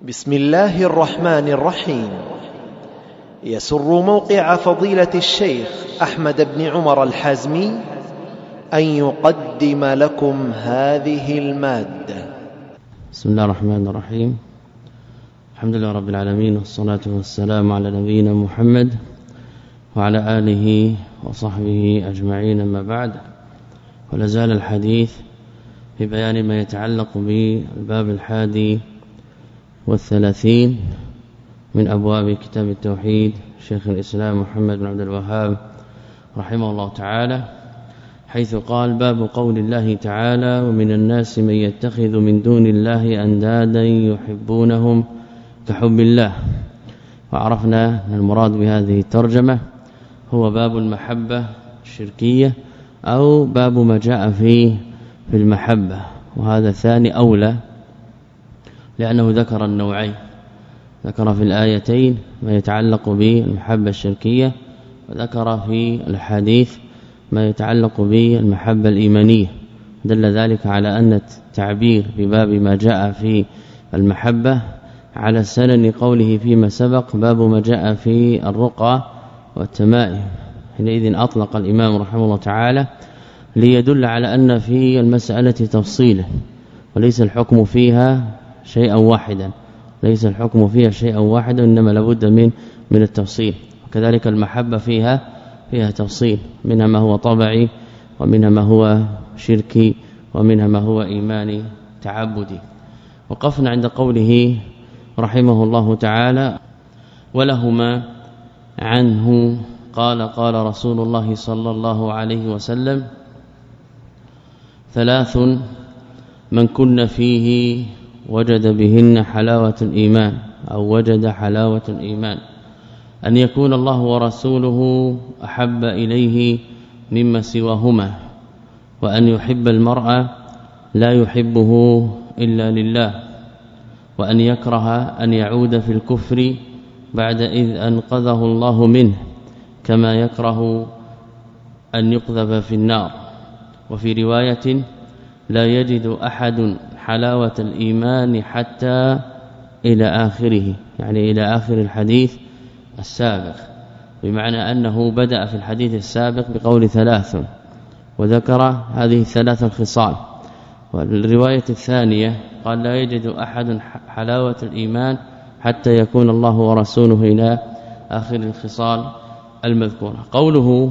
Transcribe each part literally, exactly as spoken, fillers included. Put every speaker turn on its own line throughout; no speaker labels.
بسم الله الرحمن الرحيم. يسر موقع فضيلة الشيخ أحمد بن عمر الحازمي أن يقدم لكم هذه المادة.
بسم الله الرحمن الرحيم. الحمد لله رب العالمين، والصلاة والسلام على نبينا محمد وعلى آله وصحبه أجمعين، أما بعد. ولازال الحديث في بيان ما يتعلق بالباب الحادي والثلاثين من أبواب كتاب التوحيد شيخ الإسلام محمد بن عبد الوهاب رحمه الله تعالى، حيث قال: باب قول الله تعالى: ومن الناس من يتخذ من دون الله أندادا يحبونهم كحب الله. وعرفنا أن المراد بهذه الترجمة هو باب المحبة الشركية أو باب ما جاء فيه في المحبة، وهذا ثاني أولى لأنه ذكر النوعين، ذكر في الآيتين ما يتعلق بالمحبة الشركية، وذكر في الحديث ما يتعلق بالمحبة الإيمانية. دل ذلك على أن التعبير في باب ما جاء في المحبة على سنن قوله فيما سبق باب ما جاء في الرقى والتمائم. حينئذ أطلق الإمام رحمه الله تعالى ليدل على أن في المسألة تفصيلا، وليس الحكم فيها شيئا واحدا، ليس الحكم فيها شيئا واحدا، إنما لابد من من التفصيل. وكذلك المحبة فيها فيها تفصيل، منها ما هو طبعي، ومنها ما هو شركي، ومنها ما هو إيماني تعبدي. وقفنا عند قوله رحمه الله تعالى: ولهما عنه قال قال رسول الله صلى الله عليه وسلم: ثلاث من كن فيه وجد بهن حلاوة الإيمان، أو وجد حلاوة الإيمان: أن يكون الله ورسوله أحب إليه مما سواهما، وأن يحب المرء لا يحبه إلا لله، وأن يكره أن يعود في الكفر بعد إذ أنقذه الله منه، كما يكره أن يقذف في النار. وفي رواية: لا يجد أحد حلاوة الإيمان حتى إلى آخره، يعني إلى آخر الحديث السابق، بمعنى أنه بدأ في الحديث السابق بقول ثلاث، وذكر هذه الثلاث الخصال. والرواية الثانية قال: لا يجد أحد حلاوة الإيمان حتى يكون الله ورسوله إلى آخر الخصال المذكورة. قوله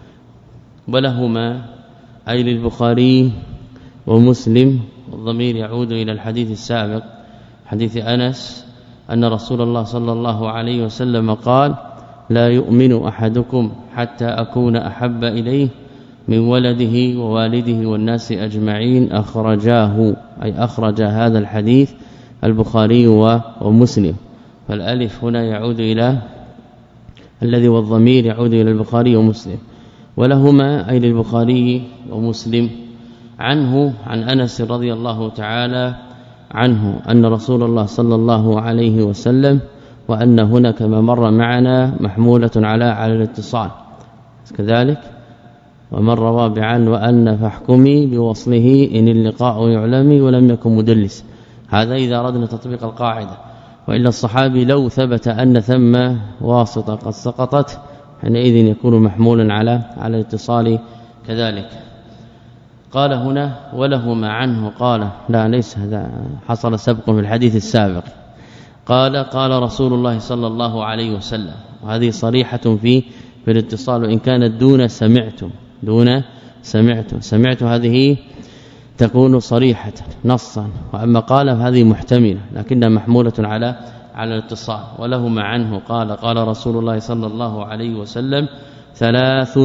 ولهما أي للبخاري ومسلم، والضمير يعود إلى الحديث السابق، حديث أنس أن رسول الله صلى الله عليه وسلم قال: لا يؤمن أحدكم حتى أكون أحب إليه من ولده ووالده والناس أجمعين. أخرجاه أي أخرج هذا الحديث البخاري ومسلم، فالالف هنا يعود إلى الذي، والضمير يعود إلى البخاري ومسلم. ولهما أي للبخاري ومسلم. عنه عن أنس رضي الله تعالى عنه أن رسول الله صلى الله عليه وسلم، وأن هنا كما مر معنا محمولة على على الاتصال كذلك، ومر رابعا وأن فاحكمي بوصله إن اللقاء يعلمي ولم يكن مدلس. هذا إذا أردنا تطبيق القاعدة، وإلا الصحابي لو ثبت أن ثم واسطة قد سقطت حينئذ يكون محمولا على على الاتصال كذلك. قال هنا ولهما عنه قال، لا ليس هذا، حصل سبق في الحديث السابق. قال قال رسول الله صلى الله عليه وسلم، وهذه صريحة في في الاتصال، وإن كانت دون سمعتم دون سمعتم سمعت هذه تكون صريحة نصا، وأما قال فهذه محتملة لكنها محمولة على على الاتصال. ولهما عنه قال قال رسول الله صلى الله عليه وسلم: ثلاث.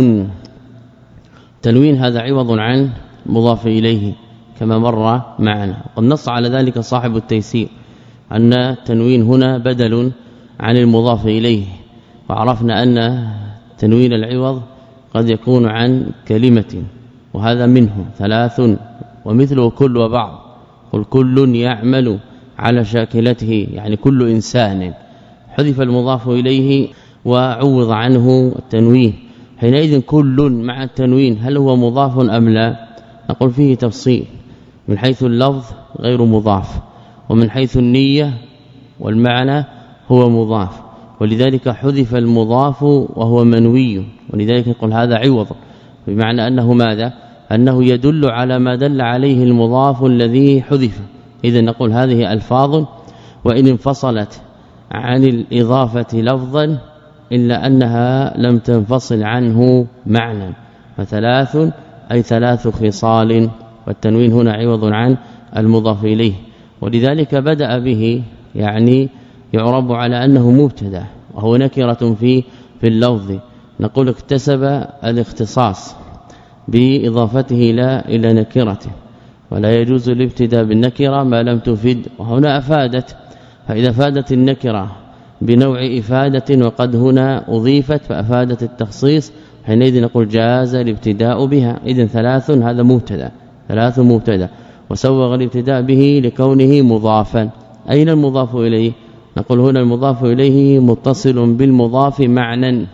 تنوين هذا عوض عن مضاف إليه كما مر معنا، وقد نص على ذلك صاحب التيسير أن التنوين هنا بدل عن المضاف إليه. وعرفنا أن تنوين العوض قد يكون عن كلمة، وهذا منه ثلاث، ومثله كل وبعض، قل كل يعمل على شاكلته، يعني كل إنسان، حذف المضاف إليه وعوض عنه التنوين. حينئذ كل مع التنوين هل هو مضاف أم لا؟ نقول فيه تفصيل، من حيث اللفظ غير مضاف، ومن حيث النية والمعنى هو مضاف، ولذلك حذف المضاف وهو منوي، ولذلك يقول هذا عوض، بمعنى أنه ماذا؟ أنه يدل على ما دل عليه المضاف الذي حذف. إذا نقول هذه ألفاظ وإن انفصلت عن الإضافة لفظا إلا أنها لم تنفصل عنه معنى، فثلاث أي ثلاث خصال، والتنوين هنا عوض عن المضاف إليه، ولذلك بدأ به يعني يعرب على أنه مبتدا وهو نكرة في في اللفظ. نقول اكتسب الاختصاص بإضافته إلى إلى نكرته، ولا يجوز الابتداء بالنكرة ما لم تفد، وهنا أفادت، فإذا فادت النكرة بنوع إفادة وقد هنا أضيفت فأفادت التخصيص، حينئذ نقول جاز الابتداء بها. إذن ثلاث هذا مبتدا، ثلاث مبتدا، وسوغ الابتداء به لكونه مضافا. أين المضاف إليه؟ نقول هنا المضاف إليه متصل بالمضاف معنى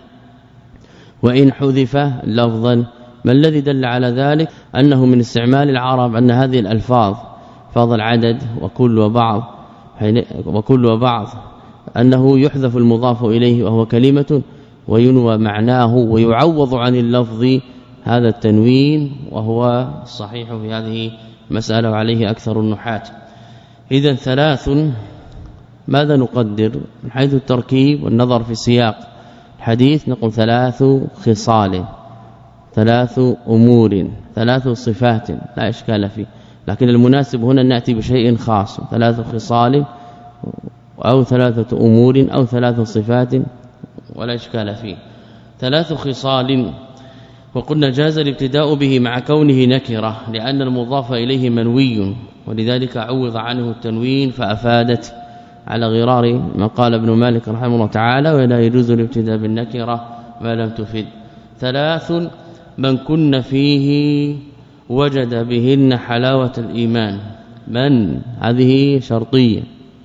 وإن حذف لفظا. ما الذي دل على ذلك؟ أنه من استعمال العرب أن هذه الألفاظ فاض العدد وكل وبعض وكل وبعض أنه يحذف المضاف إليه وهو كلمة وينوى معناه ويعوض عن اللفظ هذا التنوين، وهو صحيح في هذه مسألة وعليه أكثر النحاة. إذن ثلاث ماذا نقدر من حيث التركيب والنظر في سياق الحديث؟ نقول ثلاث خصال، ثلاث أمور، ثلاث صفات لا إشكال فيه، لكن المناسب هنا نأتي بشيء خاص، ثلاث خصال أو ثلاثة أمور أو ثلاث صفات ولا إشكال فيه. ثلاث خصال، وقلنا جاز الابتداء به مع كونه نكرة لأن المضاف إليه منوي، ولذلك عوض عنه التنوين فأفادت على غرار ما قال ابن مالك رحمه الله تعالى: ولا يجوز الابتداء بالنكرة ما لم تفد. ثلاث من كن فيه وجد بهن حلاوة الإيمان. من هذه شرطية،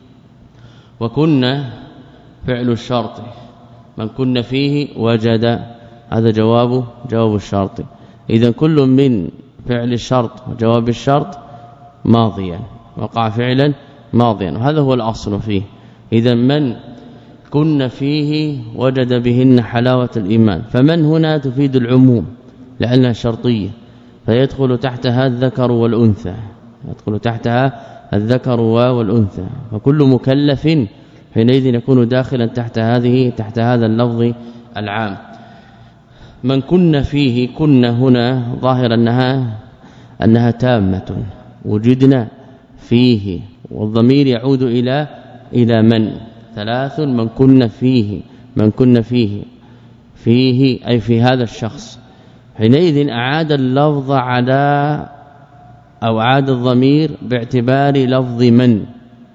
وكنا فعل الشرط، من كن فيه وجد هذا جواب جواب الشرط. إذا كل من فعل الشرط وجواب الشرط ماضيا، وقع فعلا ماضيا، وهذا هو الأصل فيه. إذا من كن فيه وجد بهن حلاوة الإيمان، فمن هنا تفيد العموم لأنها شرطية، فيدخل تحتها الذكر والأنثى، يدخل تحتها الذكر والأنثى، فكل مكلف حينئذ يكون داخلا تحت هذه تحت هذا اللفظ العام. من كن فيه، كن هنا ظاهر أنها أنها تامة، وجدنا فيه، والضمير يعود إلى إلى من. ثلاث من كن فيه، من كن فيه فيه أي في هذا الشخص، حينئذ أعاد اللفظ على أو عاد الضمير باعتبار لفظ من.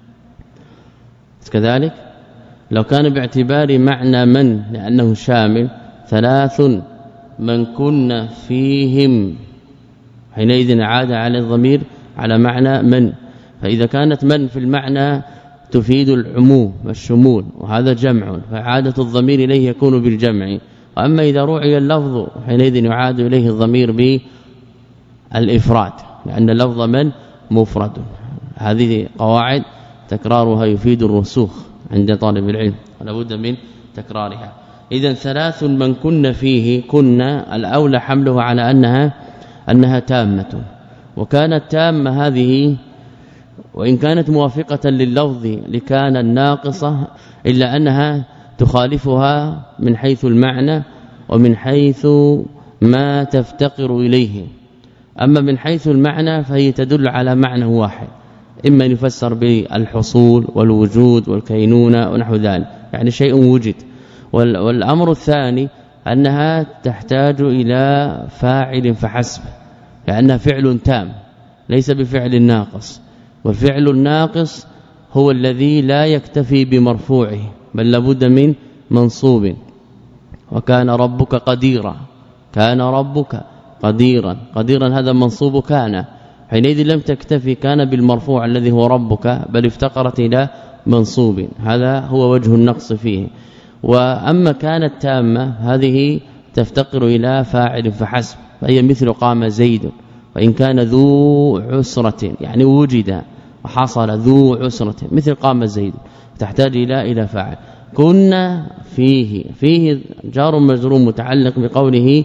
كذلك لو كان باعتبار معنى من لأنه شامل، ثلاث من كن فيهم، حينئذ عاد على الضمير على معنى من. فإذا كانت من في المعنى تفيد العموم والشمول، وهذا جمع، فعادة الضمير إليه يكون بالجمع. وأما إذا روعي اللفظ حينئذ يعاد إليه الضمير بالإفراد، لأن لفظ من مفرد. هذه قواعد تكرارها يفيد الرسوخ عند طالب العلم، ولا بد من تكرارها. إذا ثلاث من كن فيه، كنا الأولى حمله على أنها أنها تامة، وكانت تامة هذه وإن كانت موافقة لللفظ لكان الناقصة، إلا أنها تخالفها من حيث المعنى ومن حيث ما تفتقر إليه. أما من حيث المعنى فهي تدل على معنى واحد، إما يفسر بالحصول والوجود والكينونة ونحو ذلك، يعني شيء وجد. والأمر الثاني أنها تحتاج إلى فاعل فحسب، لأنها فعل تام ليس بفعل ناقص، والفعل الناقص هو الذي لا يكتفي بمرفوعه بل لابد من منصوب. وكان ربك قديرا، كان ربك قديرا، قديرا هذا منصوب كان، حينئذ لم تكتفي كان بالمرفوع الذي هو ربك بل افتقرت إلى منصوب، هذا هو وجه النقص فيه. وأما كانت تامة هذه تفتقر إلى فاعل فحسب، فهي مثل قام زيد، وإن كان ذو عسرة يعني وجد وحصل ذو عسرة مثل قام زيد، تحتاج إلى إلى فاعل. كنا فيه فيه جار مجرور متعلق بقوله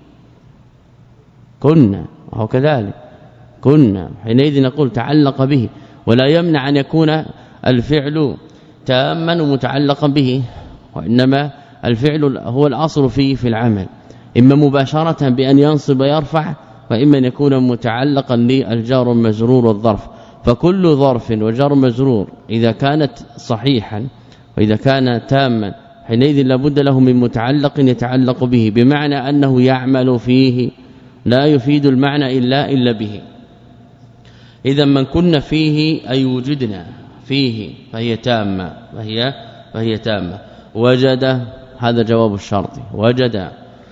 كنا وهو كذلك كنا حينئذ نقول تعلق به، ولا يمنع أن يكون الفعل تاما ومتعلقا به، وإنما الفعل هو الأصل فيه في العمل، إما مباشرة بأن ينصب يرفع، وإما أن يكون متعلقا للجار المجرور والظرف. فكل ظرف وجار مجرور إذا كانت صحيحا وإذا كان تاما حينئذ لابد له من متعلق يتعلق به، بمعنى أنه يعمل فيه، لا يفيد المعنى إلا إلا به. إذا من كنا فيه أي وجدنا فيه فهي تامة فهي فهي تامة. وجد هذا جواب الشرط، وجد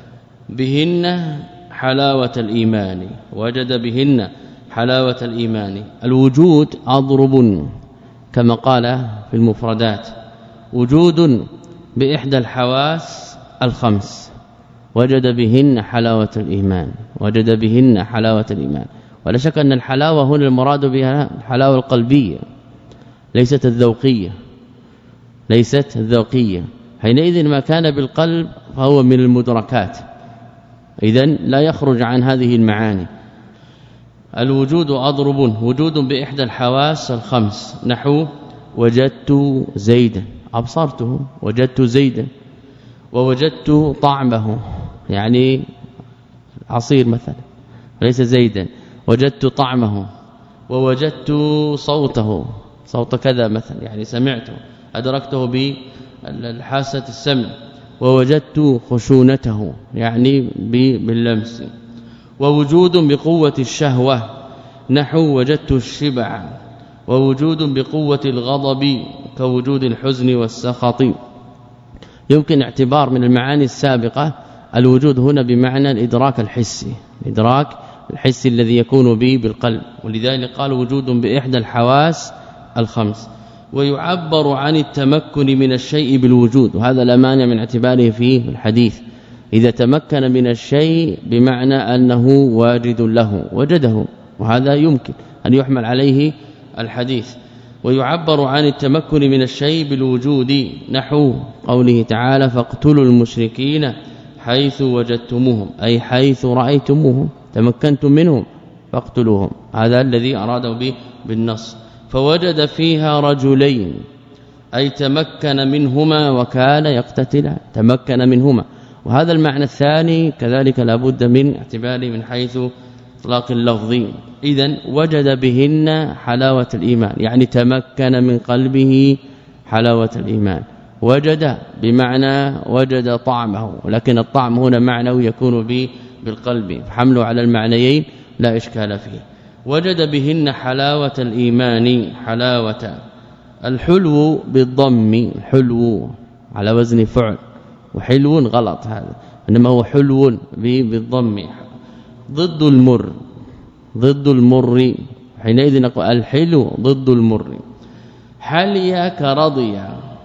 بهن حلاوة الإيمان، وجد بهن حلاوة الإيمان. الوجود أضرب كما قال في المفردات، وجود بإحدى الحواس الخمس، وجد بهن حلاوة الإيمان، وجد بهن حلاوة الإيمان. ولا شك أن الحلاوة هنا المراد بها الحلاوة القلبية ليست الذوقية، ليست الذوقية. حينئذ ما كان بالقلب فهو من المدركات، إذن لا يخرج عن هذه المعاني. الوجود أضرب وجود بإحدى الحواس الخمس، نحو وجدت زيدا أبصرته، وجدت زيدا، ووجدت طعمه يعني عصير مثلا ليس زيدا، وجدت طعمه، ووجدت صوته صوت كذا مثلا يعني سمعته أدركته بالحاسة السمع، ووجدت خشونته يعني باللمس. ووجود بقوة الشهوة، نحو وجدت الشبع، ووجود بقوة الغضب كوجود الحزن والسخط. يمكن اعتبار من المعاني السابقة الوجود هنا بمعنى الإدراك الحسي، الإدراك الحسي الذي يكون به بالقلب، ولذلك قال وجود بإحدى الحواس الخمس. ويعبر عن التمكن من الشيء بالوجود، وهذا لا مانع من اعتباره في الحديث. إذا تمكن من الشيء بمعنى أنه واجد له وجده، وهذا يمكن أن يحمل عليه الحديث. ويعبر عن التمكن من الشيء بالوجود، نحو قوله تعالى فاقتلوا المشركين حيث وجدتموهم، أي حيث رأيتموهم تمكنتم منهم فاقتلوهم، هذا الذي أراده به بالنص. فوجد فيها رجلين أي تمكن منهما وكان يقتتلان، تمكن منهما. وهذا المعنى الثاني كذلك لا بد من اعتباره من حيث اطلاق اللفظ. اذا وجد بهن حلاوة الإيمان يعني تمكن من قلبه حلاوة الإيمان. وجد بمعنى وجد طعمه، ولكن الطعم هنا معنوي يكون به بالقلب، فحمله على المعنيين لا إشكال فيه. وجد بهن حلاوة الإيمان، حلاوة الحلو بالضم، حلو على وزن فعل، وحلو غلط هذا، انما هو حلو بالضم. ضد المر، ضد المر، حينئذ نقول الحلو ضد المر. حلي كرضي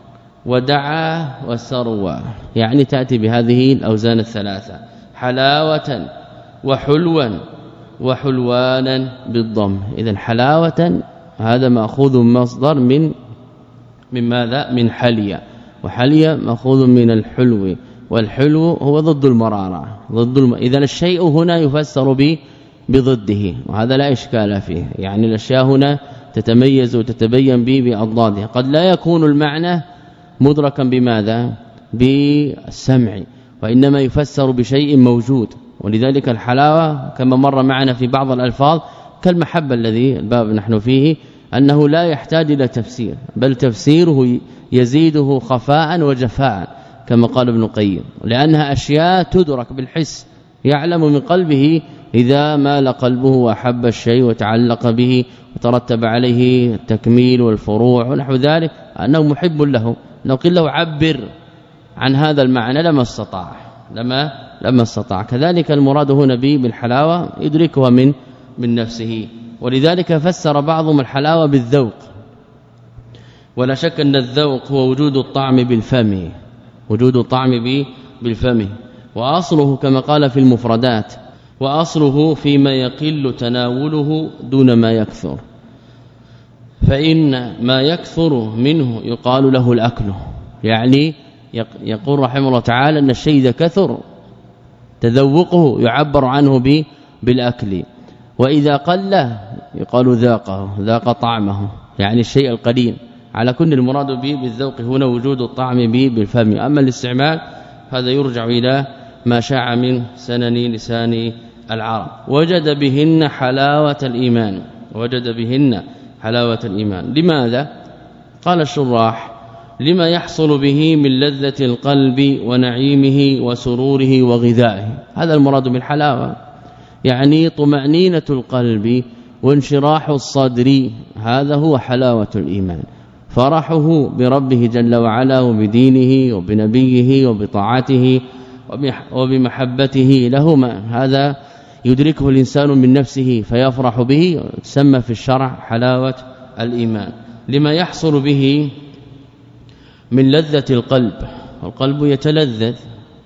ودعا وسروى، يعني تأتي بهذه الأوزان الثلاثة، حلاوة وحلوا وحلوانا بالضم. اذا حلاوة هذا ماخوذ مصدر من من ماذا؟ من حليا، وحليا ماخوذ من الحلو، والحلو هو ضد المرارة، ضد الم... اذا الشيء هنا يفسر به بضده، وهذا لا اشكال فيه. يعني الاشياء هنا تتميز وتتبين به باضدادها. قد لا يكون المعنى مدركا بماذا؟ بالسمع، وانما يفسر بشيء موجود. ولذلك الحلاوه كما مر معنا في بعض الالفاظ كالمحبه الذي الباب نحن فيه، أنه لا يحتاج إلى تفسير، بل تفسيره يزيده خفاء وجفاء كما قال ابن القيم، لأنها أشياء تدرك بالحس، يعلم من قلبه إذا مال قلبه وأحب الشيء وتعلق به وترتب عليه التكميل والفروع ونحو ذلك أنه محب له. لو قيل له عبر عن هذا المعنى لما استطاع، لما لما استطاع. كذلك المراد هنا به بالحلاوة يدركها من من نفسه. ولذلك فسر بعضهم الحلاوة بالذوق، ولا شك أن الذوق هو وجود الطعم بالفم، وجود الطعم بالفم. وأصله كما قال في المفردات، وأصله فيما يقل تناوله دون ما يكثر. فإن ما يكثر منه يقال له الأكل، يعني يقول رحمه الله تعالى أن الشيء إذا كثر تذوقه يعبر عنه بالأكل، وإذا قل يقال ذاقه ذاق طعمه، يعني الشيء القليل. على كل المراد به بالذوق هنا وجود الطعم به بالفم. أما الاستعمال هذا يرجع إلى ما شاع من سنن لسان العرب. وجد بهن حلاوة الإيمان، وجد بهن حلاوة الإيمان. لماذا؟ قال الشراح: لما يحصل به من لذة القلب ونعيمه وسروره وغذائه. هذا المراد بالحلاوة، يعني طمأنينة القلب وانشراح الصدر، هذا هو حلاوة الإيمان. فرحه بربه جل وعلا وبدينه وبنبيه وبطاعته وبمحبته لهما، هذا يدركه الإنسان من نفسه فيفرح به، تسمى في الشرع حلاوة الإيمان. لما يحصل به من لذة القلب، القلب يتلذذ،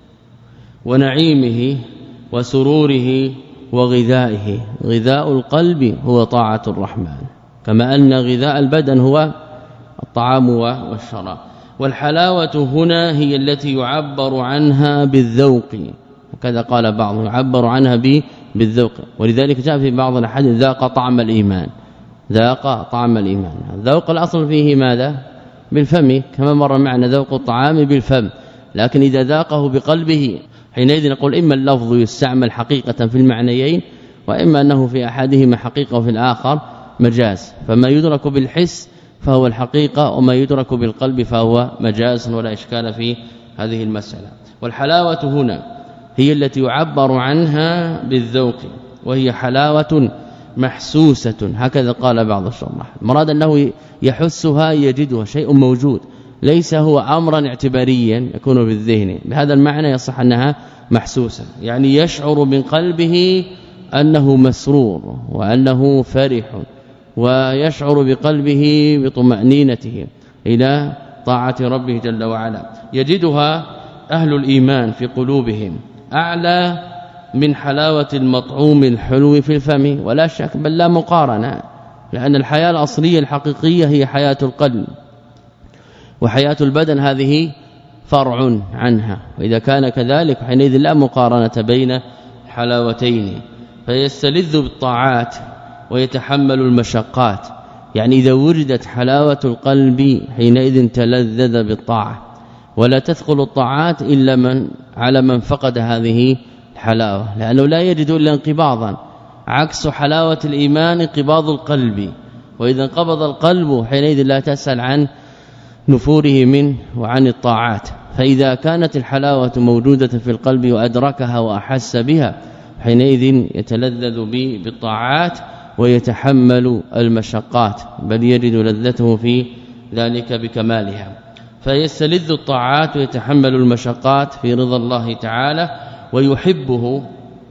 ونعيمه وسروره وغذائه. غذاء القلب هو طاعة الرحمن، كما أن غذاء البدن هو الطعام والشراب. والحلاوة هنا هي التي يعبر عنها بالذوق، وكذا قال بعضهم يعبر عنها بالذوق، ولذلك جاء في بعض الاحاديث ذاق طعم الإيمان، ذاق طعم الإيمان. الذوق الأصل فيه ماذا؟ بالفم، كما مر معنا ذوق الطعام بالفم، لكن إذا ذاقه بقلبه حينئذ نقول إما اللفظ يستعمل حقيقة في المعنيين، وإما أنه في أحدهما حقيقة وفي الآخر مجاز. فما يدرك بالحس فهو الحقيقة، وما يدرك بالقلب فهو مجاز، ولا إشكال في هذه المسألة. والحلاوة هنا هي التي يعبر عنها بالذوق، وهي حلاوة محسوسة، هكذا قال بعض الشراح. المراد أنه يحسها يجدها، شيء موجود، ليس هو أمرا اعتباريا يكون بالذهن. بهذا المعنى يصح أنها محسوسة، يعني يشعر من قلبه أنه مسرور وأنه فرح، ويشعر بقلبه بطمأنينته إلى طاعة ربه جل وعلا. يجدها أهل الإيمان في قلوبهم أعلى من حلاوة المطعوم الحلو في الفم، ولا شك، بل لا مقارنة، لأن الحياة الأصلية الحقيقية هي حياة القلب، وحياة البدن هذه فرع عنها. وإذا كان كذلك حينئذ لا مقارنة بين حلاوتين، فيستلذ بالطاعات ويتحمل المشقات. يعني إذا وجدت حلاوة القلب حينئذ تلذذ بالطاعة، ولا تثقل الطاعات إلا من على من فقد هذه الحلاوة، لأنه لا يجد إلا انقباضا، عكس حلاوة الإيمان انقباض القلب. وإذا انقبض القلب حينئذ لا تسأل عن نفوره منه وعن الطاعات. فإذا كانت الحلاوة موجودة في القلب وأدركها وأحس بها حينئذ يتلذذ بالطاعات ويتحمل المشقات، بل يجد لذته في ذلك بكمالها. فيستلذ الطاعات ويتحمل المشقات في رضا الله تعالى، ويحبه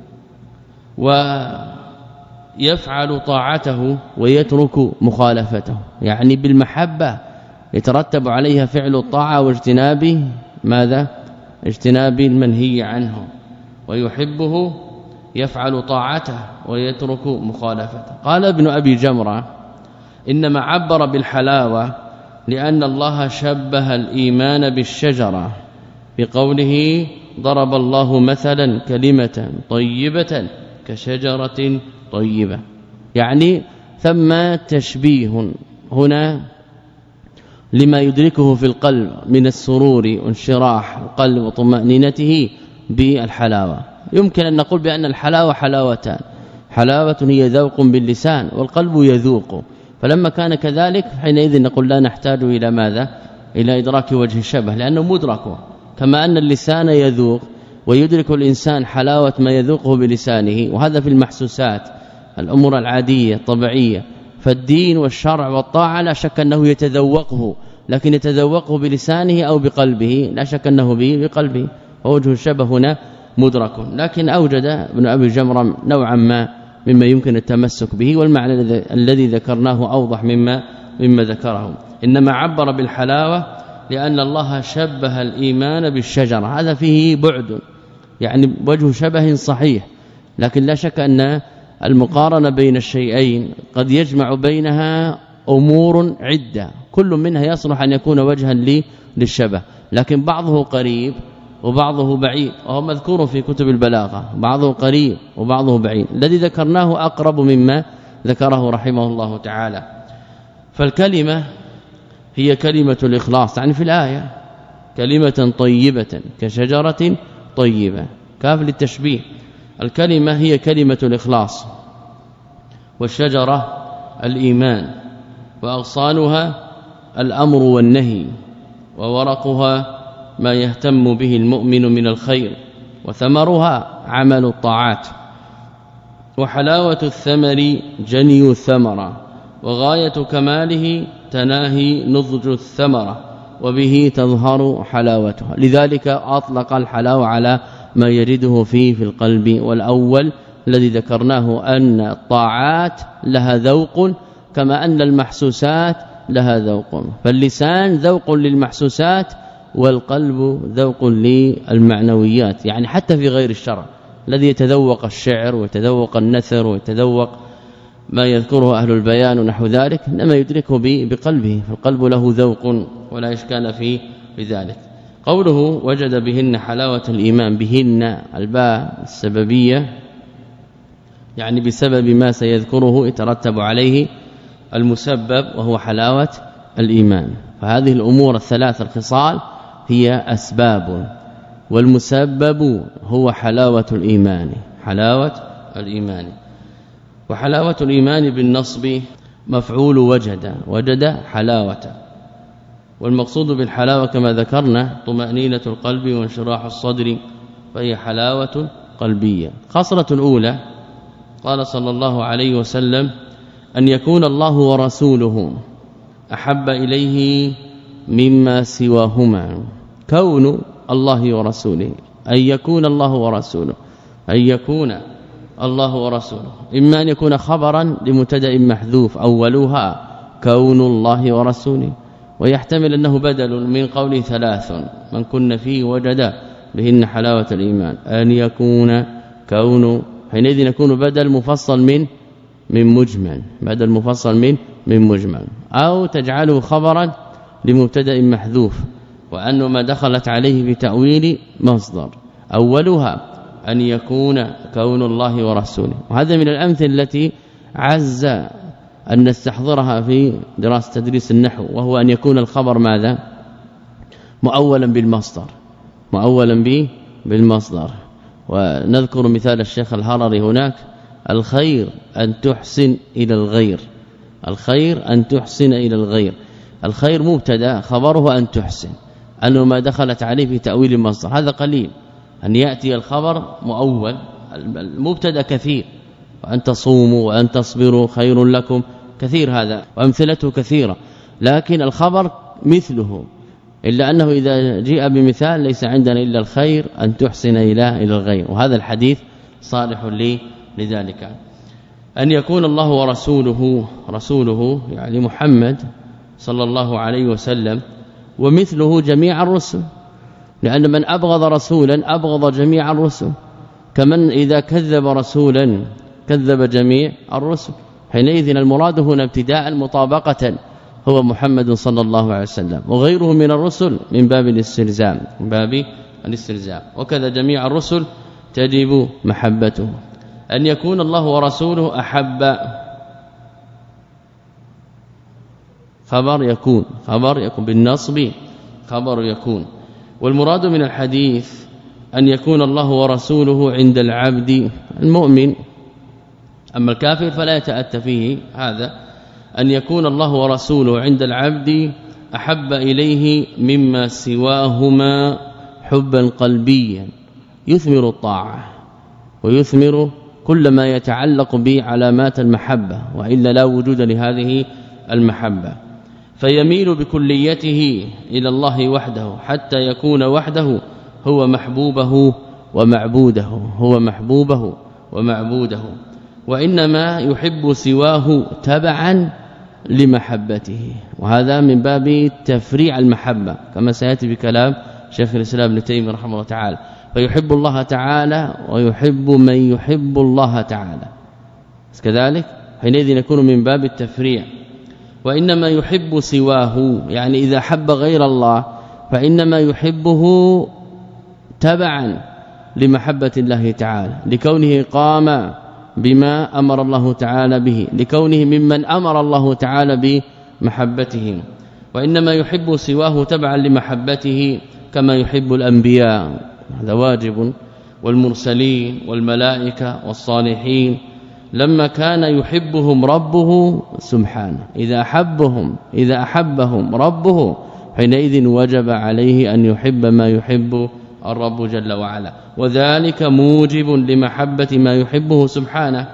ويفعل طاعته ويترك مخالفته. يعني بالمحبة يترتب عليها فعل الطاعة واجتناب ماذا؟ اجتناب المنهي عنه. ويحبه يفعل طاعته ويترك مخالفته. قال ابن أبي جمرة: إنما عبر بالحلاوة لأن الله شبه الإيمان بالشجرة بقوله: ضرب الله مثلا كلمة طيبة كشجرة طيبة. يعني ثم تشبيه هنا لما يدركه في القلب من السرور وانشراح القلب وطمأنينته بالحلاوة. يمكن أن نقول بأن الحلاوة حلاوتان، حلاوة هي ذوق باللسان والقلب يذوق، فلما كان كذلك حينئذ نقول لا نحتاج إلى ماذا؟ إلى إدراك وجه الشبه، لأنه مدرك. كما أن اللسان يذوق ويدرك الإنسان حلاوة ما يذوقه بلسانه، وهذا في المحسوسات الأمور العادية الطبيعية. فالدين والشرع والطاعة لا شك أنه يتذوقه، لكن يتذوقه بلسانه أو بقلبه، لا شك أنه به بقلبه، ووجه الشبه هنا مدرك. لكن أوجد ابن أبي جمرة نوعا ما مما يمكن التمسك به، والمعنى الذي ذكرناه أوضح مما مما ذكره. إنما عبر بالحلاوة لأن الله شبه الإيمان بالشجرة، هذا فيه بعد، يعني وجه شبه صحيح، لكن لا شك أن المقارنة بين الشيئين قد يجمع بينها أمور عدة كل منها يصلح أن يكون وجها لي للشبه، لكن بعضه قريب وبعضه بعيد، وهو مذكور في كتب البلاغة، بعضه قريب وبعضه بعيد. الذي ذكرناه أقرب مما ذكره رحمه الله تعالى. فالكلمة هي كلمة الإخلاص، يعني في الآية كلمة طيبة كشجرة طيبة، كاف للتشبيه. الكلمة هي كلمة الإخلاص، والشجرة الإيمان، وأغصانها الأمر والنهي، وورقها ما يهتم به المؤمن من الخير، وثمرها عمل الطاعات. وحلاوة الثمر جني الثمرة، وغاية كماله تناهي نضج الثمرة، وبه تظهر حلاوتها. لذلك أطلق الحلاوة على ما يرده فيه في القلب. والأول الذي ذكرناه أن الطاعات لها ذوق كما أن المحسوسات لها ذوق، فاللسان ذوق للمحسوسات والقلب ذوق للمعنويات. يعني حتى في غير الشرع الذي يتذوق الشعر ويتذوق النثر ويتذوق ما يذكره أهل البيان ونحو ذلك، إنما يدركه بقلبه، فالقلب له ذوق ولا إشكال فيه بذلك. قوله وجد بهن حلاوة الإيمان، بهن الباء السببية، يعني بسبب ما سيذكره يترتب عليه المسبب وهو حلاوة الإيمان. فهذه الأمور الثلاث الخصال هي أسباب، والمسبب هو حلاوة الإيمان، حلاوة الإيمان. وحلاوة الإيمان بالنصب مفعول وجد، وجد حلاوة. والمقصود بالحلاوة كما ذكرنا طمأنينة القلب وانشراح الصدر، فهي حلاوة قلبية. خاصرة الأولى قال صلى الله عليه وسلم أن يكون الله ورسوله أحب إليه مما سواهما. كون الله ورسوله، أن يكون الله ورسوله، أن يكون الله ورسوله، إما أن يكون خبرا لمبتدا محذوف أولها كون الله ورسوله، ويحتمل أنه بدل من قوله ثلاث من كن فيه وجد بهن حلاوة الإيمان، أن يكون كون، حينئذ يكون بدل مفصل من من مجمل، بدل مفصل من من مجمل، أو تجعله خبرا لمبتدا محذوف، وأنه ما دخلت عليه بتأويل مصدر أولها أن يكون كون الله ورسوله. وهذا من الأمثلة التي عز أن نستحضرها في دراسة تدريس النحو، وهو أن يكون الخبر ماذا؟ مؤولا بالمصدر، مؤولا به بالمصدر. ونذكر مثال الشيخ الهرري هناك: الخير أن تحسن إلى الغير، الخير أن تحسن إلى الغير. الخير مبتدا، خبره أن تحسن، أنه ما دخلت عليه في تأويل المصدر. هذا قليل أن يأتي الخبر مؤول، المبتدا كثير، وأن تصوموا وأن تصبروا خير لكم، كثير هذا، وأمثلته كثيرة. لكن الخبر مثله، إلا أنه إذا جاء بمثال ليس عندنا إلا الخير أن تحسن إلى إلى الغير، وهذا الحديث صالح لي لذلك. أن يكون الله ورسوله، رسوله يعني محمد صلى الله عليه وسلم، ومثله جميع الرسل، لأن من أبغض رسولا أبغض جميع الرسل، كمن إذا كذب رسولا كذب جميع الرسل. حينئذ المراد هنا ابتداء مطابقة هو محمد صلى الله عليه وسلم، وغيره من الرسل من باب الاستلزام، من باب الاستلزام. وكذا جميع الرسل تجب محبته. أن يكون الله ورسوله أحب، خبر يكون، خبر يكون بالنصب، خبر يكون. والمراد من الحديث أن يكون الله ورسوله عند العبد المؤمن، أما الكافر فلا يتأتى فيه هذا. أن يكون الله ورسوله عند العبد أحب إليه مما سواهما حبا قلبيا يثمر الطاعة ويثمر كل ما يتعلق بعلامات المحبة، وإلا لا وجود لهذه المحبة. فيميل بكليته إلى الله وحده حتى يكون وحده هو محبوبه ومعبوده، هو محبوبه ومعبوده، وإنما يحب سواه تبعا لمحبته. وهذا من باب تفريع المحبة كما سيأتي بكلام شيخ الإسلام ابن تيمية رحمه الله تعالى. فيحب الله تعالى ويحب من يحب الله تعالى كذلك، حينئذ يكون من باب التفريع. وإنما يحب سواه، يعني إذا حب غير الله فإنما يحبه تبعا لمحبة الله تعالى، لكونه قام بما أمر الله تعالى به، لكونه ممن أمر الله تعالى بمحبته. وإنما يحب سواه تبعا لمحبته كما يحب الأنبياء، هذا واجب، والمرسلين والملائكة والصالحين، لما كان يحبهم ربه سبحانه. إذا أحبهم إذا أحبهم ربه حينئذ وجب عليه أن يحب ما يحب الرب جل وعلا، وذلك موجب لمحبة ما يحبه سبحانه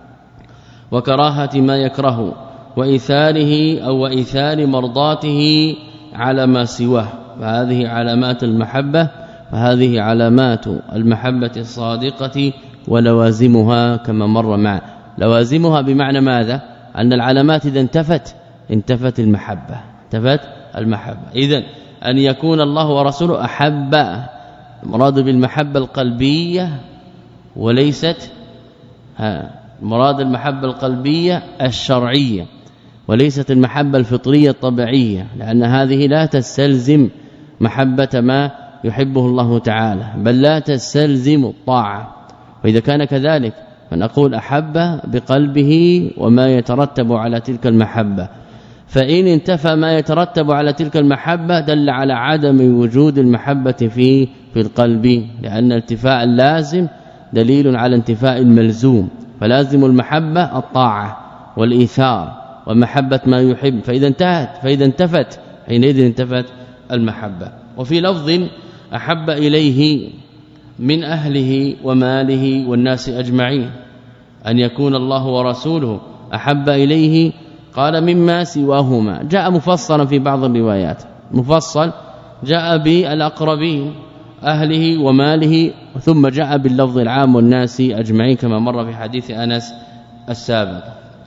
وكراهة ما يكره، وإيثاره أو وإيثار مرضاته على ما سواه. فهذه علامات المحبة فهذه علامات المحبة الصادقة ولوازمها كما مر معنا. لوازمها بمعنى ماذا؟ أن العلامات إذا انتفت انتفت المحبة انتفت المحبة. إذن أن يكون الله ورسوله أحب، مراد بالمحبة القلبية وليست ها مراد المحبة القلبية الشرعية وليست المحبة الفطرية الطبيعية، لأن هذه لا تستلزم محبة ما يحبه الله تعالى، بل لا تستلزم الطاعة. وإذا كان كذلك فنقول أحب بقلبه وما يترتب على تلك المحبة، فإن انتفى ما يترتب على تلك المحبة دل على عدم وجود المحبة في في القلب، لأن انتفاء اللازم دليل على انتفاء الملزوم، فلازم المحبة الطاعة والإيثار ومحبة ما يحب، فإذا انتهت فإذا انتفت حينئذ انتفت المحبة. وفي لفظ أحب إليه من أهله وماله والناس أجمعين، أن يكون الله ورسوله أحب إليه، قال مما سواهما. جاء مفصلا في بعض الروايات، مفصل جاء بالأقربين أهله وماله، ثم جاء باللفظ العام والناس أجمعين كما مر في حديث أنس السابق.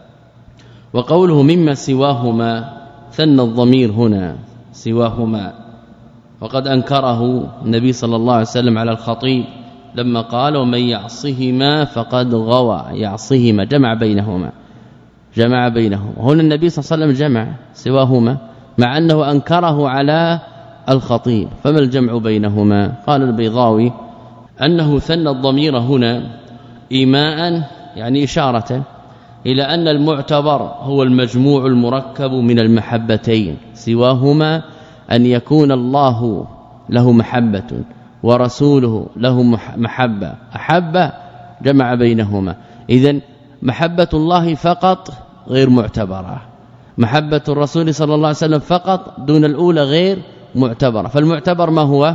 وقوله مما سواهما ثنى الضمير هنا سواهما، وقد أنكره النبي صلى الله عليه وسلم على الخطيب لما قال ومن يعصهما فقد غوى، يعصهما جمع بينهما جمع بينهما هنا النبي صلى الله عليه وسلم جمع سواهما مع أنه أنكره على الخطيب، فما الجمع بينهما؟ قال البيضاوي أنه ثنى الضمير هنا إيماء، يعني إشارة إلى أن المعتبر هو المجموع المركب من المحبتين، سواهما أن يكون الله له محبة ورسوله له محبة، أحب جمع بينهما. إذن محبة الله فقط غير معتبرة، محبة الرسول صلى الله عليه وسلم فقط دون الأولى غير معتبرة. فالمعتبر ما هو؟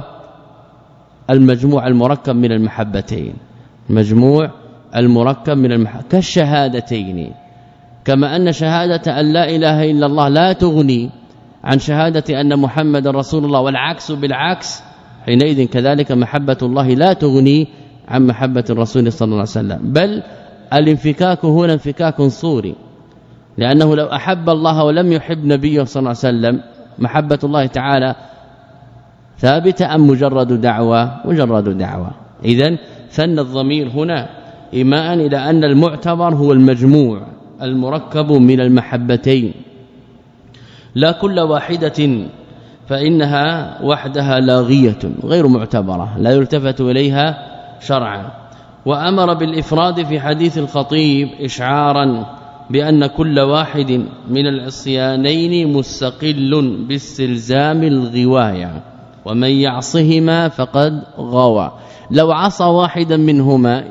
المجموع المركب من المحبتين، مجموع المركب من المحبة، كالشهادتين، كما أن شهادة أن لا إله إلا الله لا تغني عن شهادة أن محمد رسول الله، والعكس بالعكس، حينئذ كذلك محبة الله لا تغني عن محبة الرسول صلى الله عليه وسلم. بل الانفكاك هنا انفكاك صوري، لأنه لو أحب الله ولم يحب نبيه صلى الله عليه وسلم محبة الله تعالى ثابتة أم مجرد دعوة؟ مجرد دعوة. إذن ثنى الضمير هنا إيماء إلى أن المعتبر هو المجموع المركب من المحبتين، لا كل واحدة، فإنها وحدها لاغية غير معتبرة لا يلتفت إليها شرعا. وأمر بالإفراد في حديث الخطيب إشعارا بأن كل واحد من العصيانين مستقل باستلزام الغواية، ومن يعصهما فقد غوى. لو عصى واحدا منهما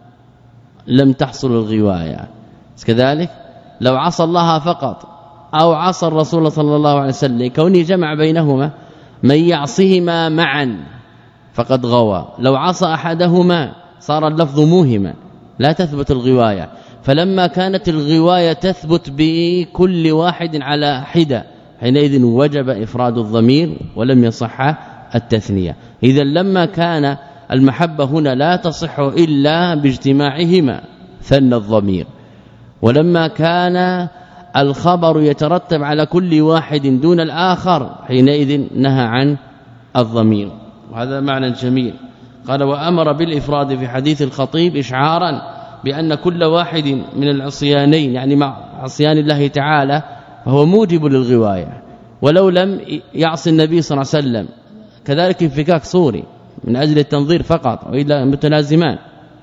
لم تحصل الغواية، كذلك لو عصى الله فقط أو عصى الرسول صلى الله عليه وسلم، كونه جمع بينهما من يعصهما معا فقد غوى. لو عصى أحدهما صار اللفظ موهما لا تثبت الغواية، فلما كانت الغواية تثبت بكل واحد على حدة حينئذ وجب إفراد الضمير ولم يصح التثنية. إذا لما كان المحبة هنا لا تصح إلا باجتماعهما ثنى الضمير، ولما كان الخبر يترتب على كل واحد دون الآخر حينئذ نهى عن الضمير. وهذا معنى جميل. قال وأمر بالإفراد في حديث الخطيب إشعارا بأن كل واحد من العصيانين، يعني مع عصيان الله تعالى فهو موجب للغواية. ولو لم يعصي النبي صلى الله عليه وسلم كذلك انفكاك صوري من أجل التنظير فقط وإلا متلازمان.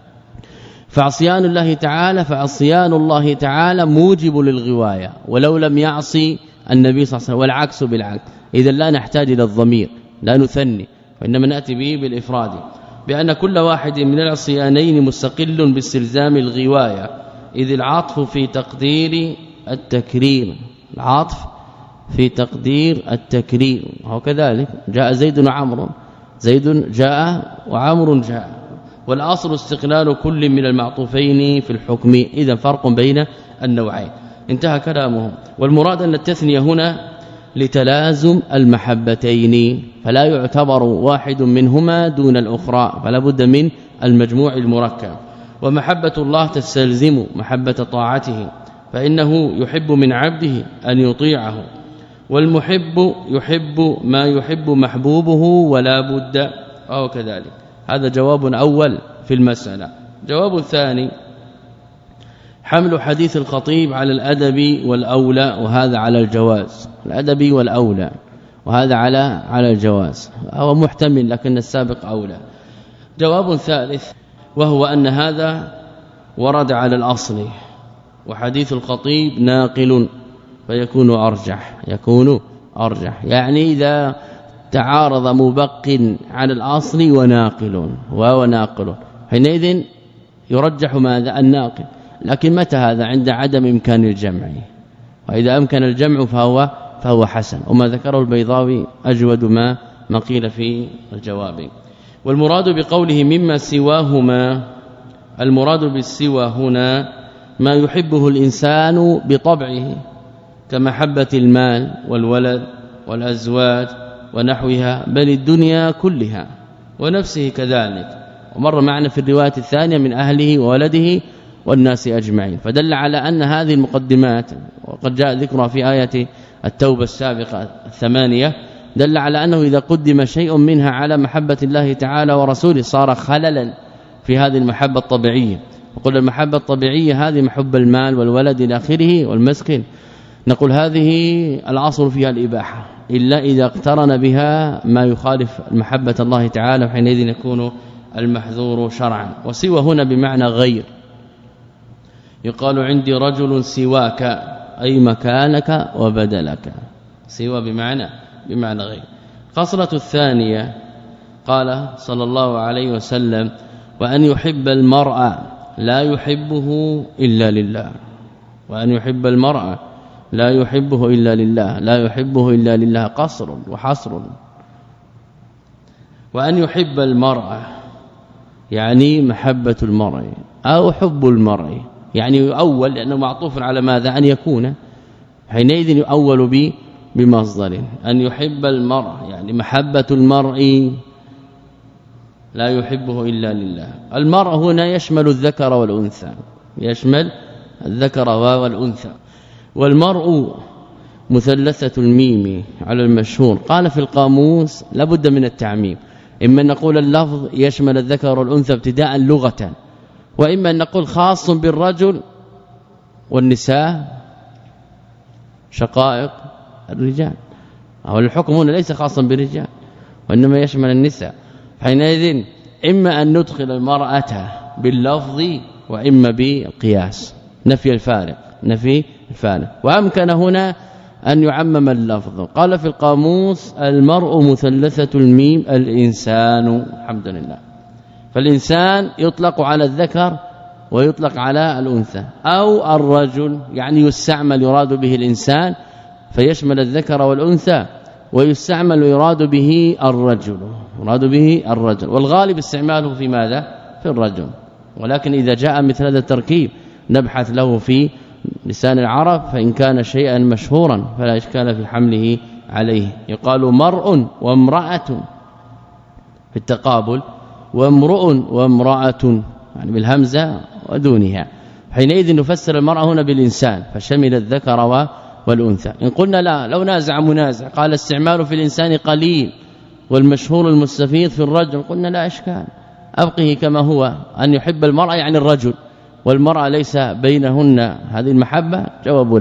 فعصيان الله تعالى فعصيان الله تعالى موجب للغواية ولو لم يعصي النبي صلى الله عليه وسلم، والعكس بالعكس. إذا لا نحتاج إلى الضمير، لا نثني، وإنما نأتي به بالإفراد، بأن كل واحد من العصيانين مستقل باستلزام الغواية، إذ العطف في تقدير التكريم، العطف في تقدير التكريم. وكذلك جاء زيد وعمر، زيد جاء وعمر جاء، والأصل استقلال كل من المعطوفين في الحكم، إذا فرق بين النوعين. انتهى كلامه. والمراد أن التثنية هنا لتلازم المحبتين، فلا يعتبر واحد منهما دون الأخرى، فلا بد من المجموع المركب. ومحبة الله تستلزم محبة طاعته، فإنه يحب من عبده أن يطيعه، والمحب يحب ما يحب محبوبه ولا بد، أو كذلك. هذا جواب أول في المسألة. جواب ثاني: حمل حديث الخطيب على الأدب والأولى، وهذا على الجواز، الأدب والأولى، وهذا على على الجواز، هو محتمل لكن السابق أولى. جواب ثالث، وهو أن هذا ورد على الأصل، وحديث الخطيب ناقل فيكون أرجح، يكون أرجح، يعني إذا تعارض مبق على الأصل وناقل وهو ناقل حينئذ يرجح ماذا؟ الناقل. لكن متى هذا؟ عند عدم إمكان الجمع، وإذا أمكن الجمع فهو فهو حسن. وما ذكره البيضاوي أجود ما ما قيل في الجواب. والمراد بقوله مما سواهما، المراد بالسوى هنا ما يحبه الإنسان بطبعه كمحبة المال والولد والأزواج ونحوها، بل الدنيا كلها ونفسه كذلك. ومر معنا في الرواية الثانية من أهله وولده والناس أجمعين، فدل على أن هذه المقدمات، وقد جاء ذكرها في آية التوبة السابقة الثمانية، دل على أنه إذا قدم شيء منها على محبة الله تعالى ورسوله صار خللا في هذه المحبة الطبيعية. وقل المحبة الطبيعية هذه محب المال والولد إلى آخره والمسكن، نقول هذه الأصل فيها الإباحة، إلا إذا اقترن بها ما يخالف محبة الله تعالى، وحينئذ يكون المحذور شرعا. وسوى هنا بمعنى غير، يقال عندي رجل سواك أي مكانك وبدلك، سوى بمعنى بمعنى غير. خصلة الثانية قال صلى الله عليه وسلم: وأن يحب المرء لا يحبه إلا لله، وأن يحب المرء لا يحبه إلا لله، لا يحبه إلا لله قصر وحصر. وأن يحب المرء يعني محبة المرء أو حب المرء، يعني يؤول لأنه معطوف على ماذا؟ أن يكون، حينئذ يؤول به بمصدر. أن يحب المرء يعني محبة المرء لا يحبه إلا لله. المرء هنا يشمل الذكر والأنثى، يشمل الذكر والأنثى. والمرء مثلثة الميم على المشهور، قال في القاموس لابد من التعميم، إما أن نقول اللفظ يشمل الذكر والأنثى ابتداء لغة، وإما أن نقول خاص بالرجل والنساء شقائق الرجال، أو الحكم هنا ليس خاصا بالرجال وإنما يشمل النساء. حينئذ إما أن ندخل المرأة باللفظ وإما بالقياس، نفي الفارق، نفي الفارق. وأمكن هنا أن يعمم اللفظ، قال في القاموس المرء مثلثة الميم الإنسان، الحمد لله. فالإنسان يطلق على الذكر ويطلق على الأنثى، أو الرجل يعني يستعمل يراد به الإنسان فيشمل الذكر والأنثى، ويستعمل يراد به الرجل، يراد به الرجل، والغالب استعماله في ماذا؟ في الرجل. ولكن إذا جاء مثل هذا التركيب نبحث له في لسان العرب، فإن كان شيئا مشهورا فلا إشكال في حمله عليه. يقال مرء وامرأة في التقابل، وامرؤ وامرأة يعني بالهمزة ودونها. حينئذ نفسر المرأة هنا بالإنسان فشمل الذكر والأنثى. إن قلنا لا، لو نازع منازع قال استعمال في الإنسان قليل والمشهور المستفيض في الرجل، قلنا لا إشكال، أبقه كما هو، أن يحب المرأة يعني الرجل والمرأة ليس بينهن هذه المحبة، جواب لا.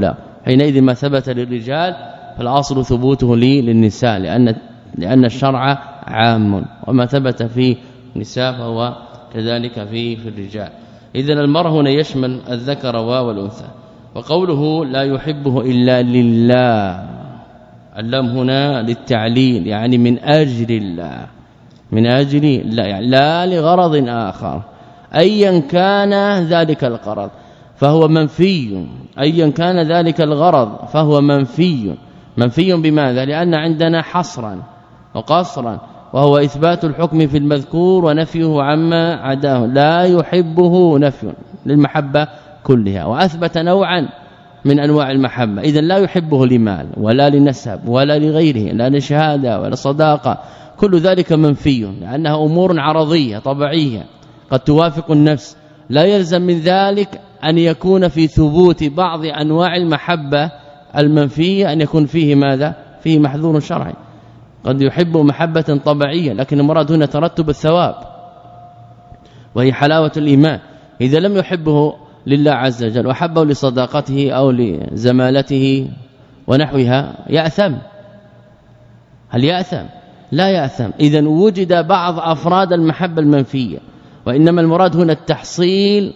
حينئذ ما ثبت للرجال فالاصل ثبوته للنساء لأن لأن الشرع عام وما ثبت في النساء فهو كذلك في في الرجال. اذا المرء هنا يشمل الذكر والانثى. وقوله لا يحبه إلا لله اللام هنا للتعليل يعني من أجل الله من أجل لا يعني لا لغرض آخر ايا كان ذلك الغرض فهو منفي ايا كان ذلك الغرض فهو منفي منفي بماذا؟ لأن عندنا حصرا وقصرا وهو إثبات الحكم في المذكور ونفيه عما عداه لا يحبه نفي للمحبة كلها وأثبت نوعا من أنواع المحبة. إذا لا يحبه لمال ولا لنسب ولا لغيره لا لشهادة ولا صداقة كل ذلك منفي لأنها أمور عرضية طبيعية قد توافق النفس لا يلزم من ذلك أن يكون في ثبوت بعض أنواع المحبة المنفية أن يكون فيه ماذا؟ فيه محذور شرعي. قد يحب محبة طبيعية لكن المراد هنا ترتب الثواب وهي حلاوة الإيمان. إذا لم يحبه لله عز وجل وحبه لصداقته أو لزمالته ونحوها يأثم. هل يأثم؟ لا يأثم. إذا وجد بعض أفراد المحبة المنفية وإنما المراد هنا التحصيل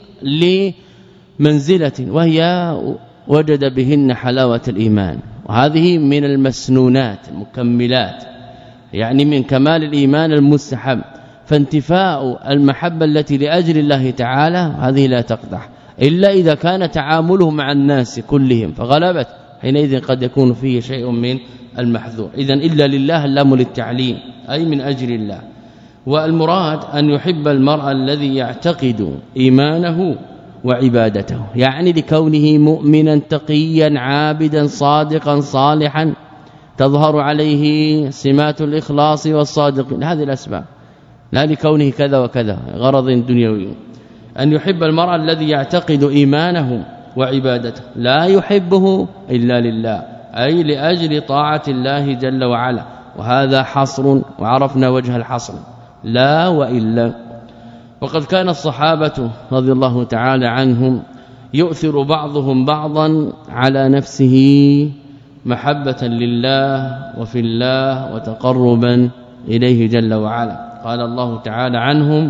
لمنزلة وهي وجد بهن حلاوة الإيمان وهذه من المسنونات المكملات يعني من كمال الإيمان المستحب. فانتفاء المحبة التي لأجل الله تعالى هذه لا تقدح إلا إذا كان تعامله مع الناس كلهم فغلبت حينئذ قد يكون فيه شيء من المحذور. إذن إلا لله اللام للتعليم أي من أجل الله. والمراد أن يحب المرء الذي يعتقد إيمانه وعبادته يعني لكونه مؤمنا تقيا عابدا صادقا صالحا تظهر عليه سمات الإخلاص والصادق هذه الأسباب لا لكونه كذا وكذا غرض دنيوي. أن يحب المرء الذي يعتقد إيمانه وعبادته لا يحبه إلا لله أي لأجل طاعة الله جل وعلا وهذا حصر وعرفنا وجه الحصر لا وإلا. وقد كان الصحابة رضي الله تعالى عنهم يؤثر بعضهم بعضا على نفسه محبة لله وفي الله وتقربا إليه جل وعلا. قال الله تعالى عنهم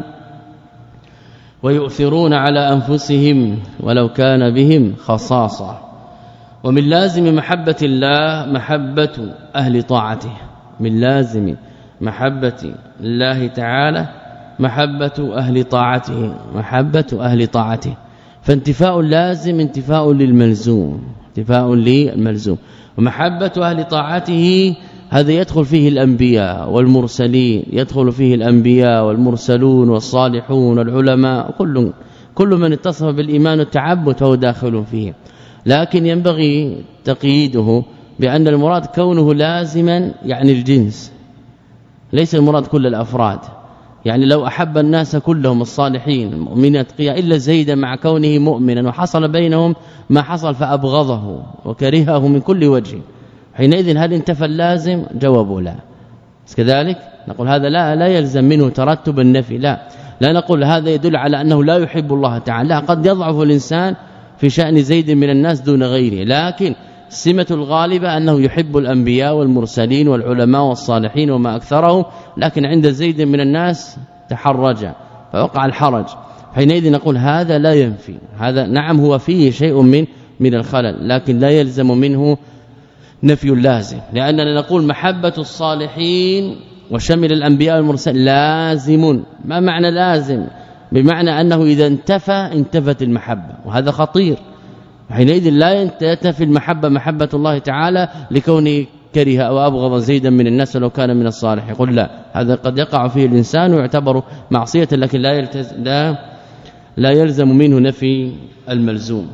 ويؤثرون على أنفسهم ولو كان بهم خصاصة. ومن لازم محبة الله محبة أهل طاعته من لازم محبة الله تعالى محبة أهل طاعته محبة أهل طاعته. فانتفاء اللازم انتفاء للملزوم انتفاء للملزوم. ومحبة أهل طاعته هذا يدخل فيه الأنبياء والمرسلين يدخل فيه الأنبياء والمرسلون والصالحون والعلماء كل كل من اتصف بالإيمان والتعبد فهو داخل فيه. لكن ينبغي تقييده بأن المراد كونه لازما يعني الجنس ليس المراد كل الأفراد. يعني لو أحب الناس كلهم الصالحين المؤمنين اتقياء إلا زيد مع كونه مؤمنا وحصل بينهم ما حصل فأبغضه وكرهه من كل وجه حينئذ هل انتفى اللازم؟ جواب لا. كذلك نقول هذا لا لا يلزم منه ترتب النفي لا لا نقول هذا يدل على أنه لا يحب الله تعالى قد يضعف الإنسان في شأن زيد من الناس دون غيره لكن السمة الغالبة أنه يحب الأنبياء والمرسلين والعلماء والصالحين وما أكثرهم لكن عند زيد من الناس تحرج فوقع الحرج حينئذ نقول هذا لا ينفي هذا نعم هو فيه شيء من من الخلل لكن لا يلزم منه نفي اللازم. لأننا نقول محبة الصالحين وشمل الأنبياء والمرسلين لازم. ما معنى لازم؟ بمعنى أنه إذا انتفى انتفت المحبة وهذا خطير حينئذ لا ينتفي المحبة محبة الله تعالى لكونه كره أو أبغض زيدا من الناس لو كان من الصالح. يقول لا هذا قد يقع فيه الإنسان ويعتبر معصية لكن لا يلتز لا لا يلزم منه نفي الملزوم.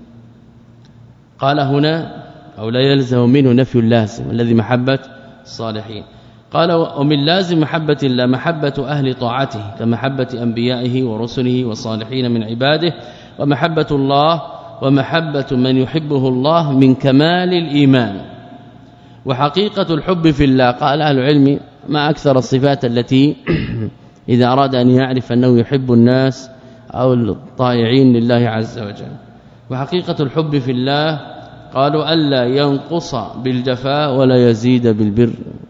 قال هنا أو لا يلزم منه نفي اللازم الذي محبة الصالحين. قال ومن لازم محبة الله محبة أهل طاعته كمحبة أنبيائه ورسله والصالحين من عباده. ومحبة الله ومحبة من يحبه الله من كمال الإيمان. وحقيقة الحب في الله قال أهل العلم ما أكثر الصفات التي إذا أراد أن يعرف أنه يحب الناس أو الطائعين لله عز وجل. وحقيقة الحب في الله قالوا ألا ينقص بالجفاء ولا يزيد بالبر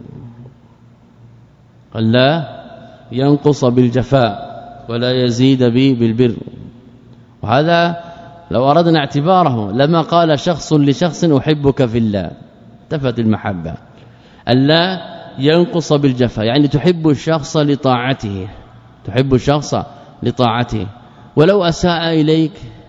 ألا ينقص بالجفاء ولا يزيد بالبر. وهذا لو أردنا اعتباره لما قال شخص لشخص أحبك في الله تفت المحبة. ألا ينقص بالجفاء يعني تحب الشخص لطاعته تحب الشخص لطاعته ولو أساء إليك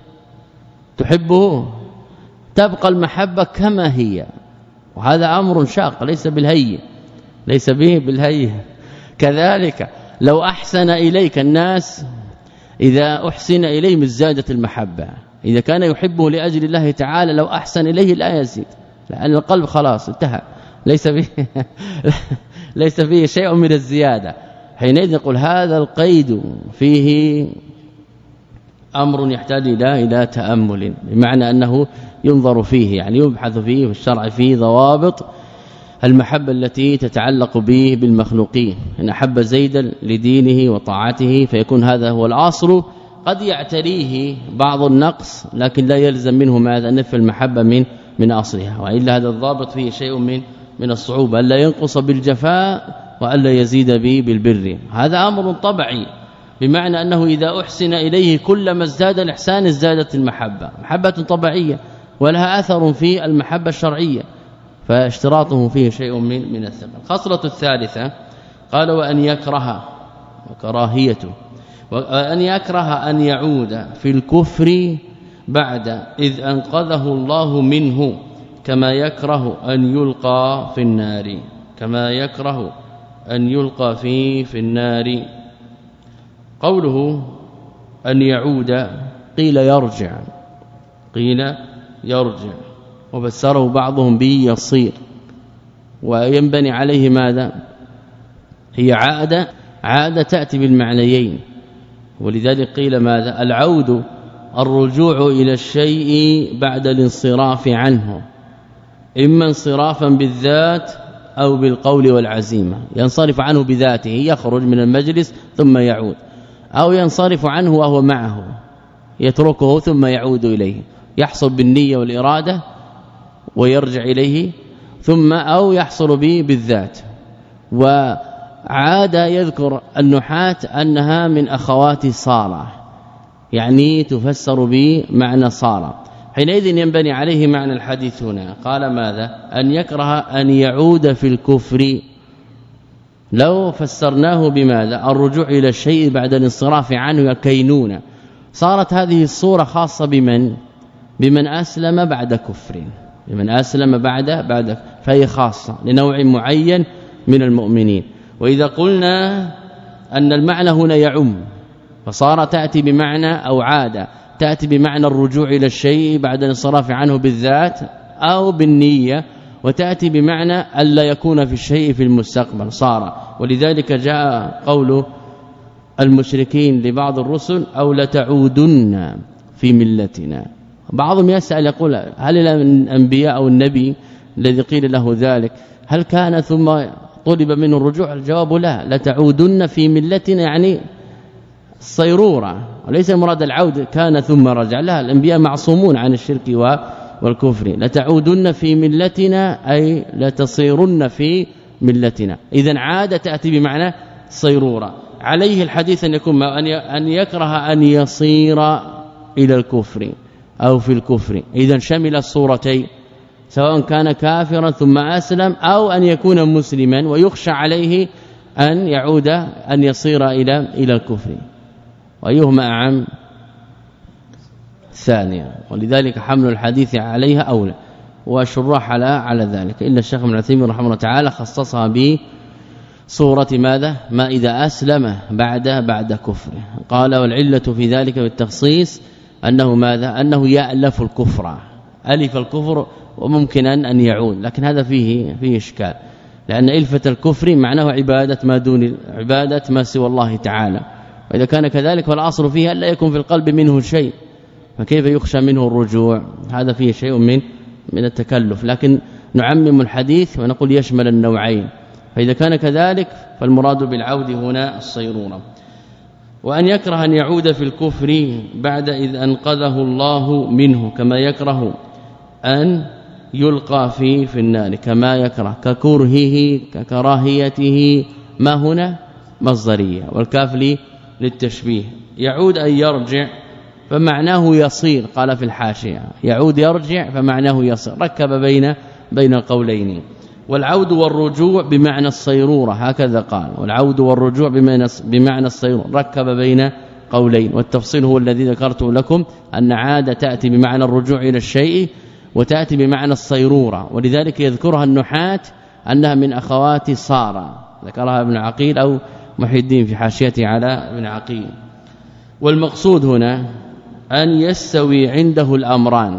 تحبه تبقى المحبة كما هي. وهذا أمر شاق ليس بالهي ليس به بالهي. كذلك لو أحسن إليك الناس إذا أحسن إليه ازدادت المحبة. إذا كان يحبه لأجل الله تعالى لو أحسن إليه لا يزيد لأن القلب خلاص انتهى ليس فيه ليس فيه شيء من الزيادة. حينئذ نقول هذا القيد فيه أمر يحتاج إلى إلى تأمل بمعنى أنه ينظر فيه يعني يبحث فيه في الشرع فيه ضوابط المحبة التي تتعلق به بالمخلوقين. إن أحب زيدا لدينه وطاعته فيكون هذا هو الأصل. قد يعتريه بعض النقص لكن لا يلزم منه ماذا نفي المحبة من من اصلها. والا هذا الضابط فيه شيء من من الصعوبه الا ينقص بالجفاء والا يزيد به بالبر. هذا امر طبيعي بمعنى أنه إذا أحسن إليه كلما ازداد الإحسان ازدادت المحبة. محبة طبيعية ولها أثر في المحبة الشرعية فاشتراطه فيه شيء من من الثقل. الخصلة الثالثة قال وأن يكره وكراهيته وأن يكره أن يعود في الكفر بعد إذ أنقذه الله منه كما يكره أن يلقى في النار كما يكره أن يلقى فيه في النار. قوله أن يعود قيل يرجع قيل يرجع وفسره بعضهم به يصير وينبني عليه ماذا هي عادة عادة تأتي بالمعنيين. ولذلك قيل ماذا العود الرجوع إلى الشيء بعد الانصراف عنه إما انصرافا بالذات أو بالقول والعزيمة. ينصرف عنه بذاته يخرج من المجلس ثم يعود أو ينصرف عنه وهو معه يتركه ثم يعود إليه يحصل بالنية والإرادة ويرجع إليه ثم أو يحصل به بالذات. وعاد يذكر النحاة أنها من أخوات صار يعني تفسر بمعنى صار. حينئذ ينبني عليه معنى الحديث هنا. قال ماذا أن يكره أن يعود في الكفر لو فسرناه بماذا الرجوع إلى الشيء بعد الانصراف عنه كينونة صارت هذه الصورة خاصة بمن بمن أسلم بعد كفر بمن أسلم بعد بعد فهي خاصة لنوع معين من المؤمنين. وإذا قلنا أن المعنى هنا يعم فصار تأتي بمعنى أو عادة تأتي بمعنى الرجوع إلى الشيء بعد الانصراف عنه بالذات أو بالنية وتأتي بمعنى ألا يكون في الشيء في المستقبل صار. ولذلك جاء قول المشركين لبعض الرسل أو لتعودن في ملتنا. بعضهم يسأل يقول هل الأنبياء أو النبي الذي قيل له ذلك هل كان ثم طلب منه الرجوع؟ الجواب لا لتعودن في ملتنا يعني الصيرورة وليس مراد العود كان ثم رجع. لا الأنبياء معصومون عن الشرك والكفر. لتعودن في ملتنا أي لتصيرن في ملتنا. إذن عادة تأتي بمعنى صيرورة. عليه الحديث أن يكون أن يكره أن يصير إلى الكفر أو في الكفر. إذن شمل الصورتين سواء كان كافرا ثم أسلم أو أن يكون مسلما ويخشى عليه أن يعود أن يصير إلى إلى الكفر. وأيهما أعم؟ ثانية. ولذلك حمل الحديث عليها أولى وشرح على على ذلك إلا الشيخ ابن عثيمين رحمه الله تعالى خصصها بصورة ماذا ما إذا أسلم بعد بعد كفره. قال والعلة في ذلك بالتخصيص أنه ماذا أنه يألف الكفر ألف الكفر وممكن أن يعود لكن هذا فيه فيه إشكال لأن إلفة الكفر معناه عبادة ما دون عبادة ما سوى الله تعالى. وإذا كان كذلك فالأصل فيها لا يكون في القلب منه شيء فكيف يخشى منه الرجوع؟ هذا فيه شيء من من التكلف. لكن نعمم الحديث ونقول يشمل النوعين. فإذا كان كذلك فالمراد بالعود هنا الصيرورة. وأن يكره أن يعود في الكفر بعد إذ أنقذه الله منه كما يكره أن يلقى في في النار كما يكره ككرهه ككراهيته. ما هنا مصدريه والكاف لي للتشبيه. يعود أن يرجع فمعناه يصير. قال في الحاشية يعود يرجع فمعناه يصير. ركب بين بين القولين. والعود والرجوع بمعنى الصيرورة هكذا قال. والعود والرجوع بمعنى بمعنى الصيرورة ركب بين قولين. والتفصيل هو الذي ذكرته لكم أن عادة تأتي بمعنى الرجوع إلى الشيء وتأتي بمعنى الصيرورة. ولذلك يذكرها النحاة أنها من أخوات صار. ذكرها ابن عقيل أو محي الدين في حاشيته على ابن عقيل. والمقصود هنا أن يستوي عنده الأمران: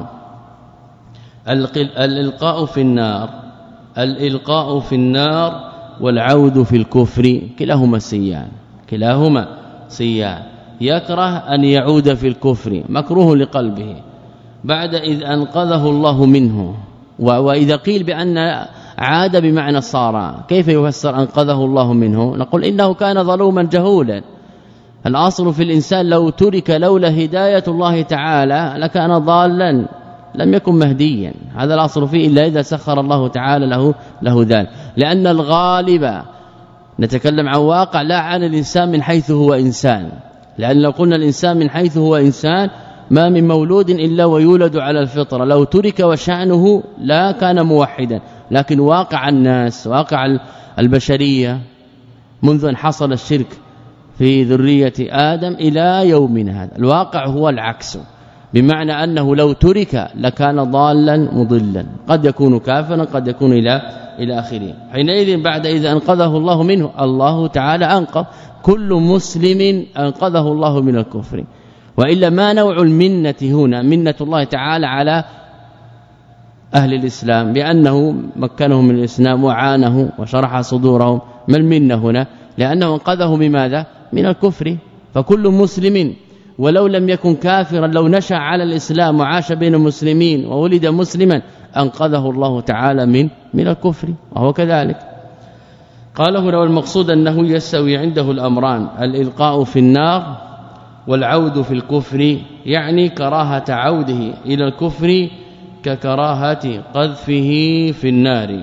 الإلقاء في النار الإلقاء في النار والعود في الكفر. كلاهما سيان كلاهما سيان. يكره أن يعود في الكفر مكروه لقلبه بعد إذ أنقذه الله منه. وإذا قيل بأن عاد بمعنى صار كيف يفسر أنقذه الله منه؟ نقول إنه كان ظلوما جهولا. الأصل في الإنسان لو ترك لولا هداية الله تعالى لكان ضالا لم يكن مهديا. هذا الأصل فيه إلا إذا سخر الله تعالى له له ذلك. لأن الغالب نتكلم عن واقع لا عن الإنسان من حيث هو إنسان. لأن لو قلنا الإنسان من حيث هو إنسان ما من مولود إلا ويولد على الفطرة. لو ترك وشأنه لا كان موحدا. لكن واقع الناس واقع البشرية منذ أن حصل الشرك في ذرية آدم إلى يومنا هذا الواقع هو العكس. بمعنى أنه لو ترك لكان ضالا مضلا قد يكون كافرا قد يكون إلى إلى آخره. حينئذ بعد إذا أنقذه الله منه الله تعالى أنقذ كل مسلم أنقذه الله من الكفر. وإلا ما نوع المنة هنا؟ منة الله تعالى على أهل الإسلام بأنه مكنهم من الإسلام وعانه وشرح صدورهم. ما المنة هنا؟ لأنه انقذه بماذا؟ من الكفر. فكل مسلم ولو لم يكن كافرا لو نشأ على الإسلام وعاش بين المسلمين وولد مسلما أنقذه الله تعالى من من الكفر وهو كذلك. قال هنا والمقصود أنه يستوي عنده الأمران: الإلقاء في النار والعود في الكفر. يعني كراهة عوده إلى الكفر ككراهة قذفه في النار.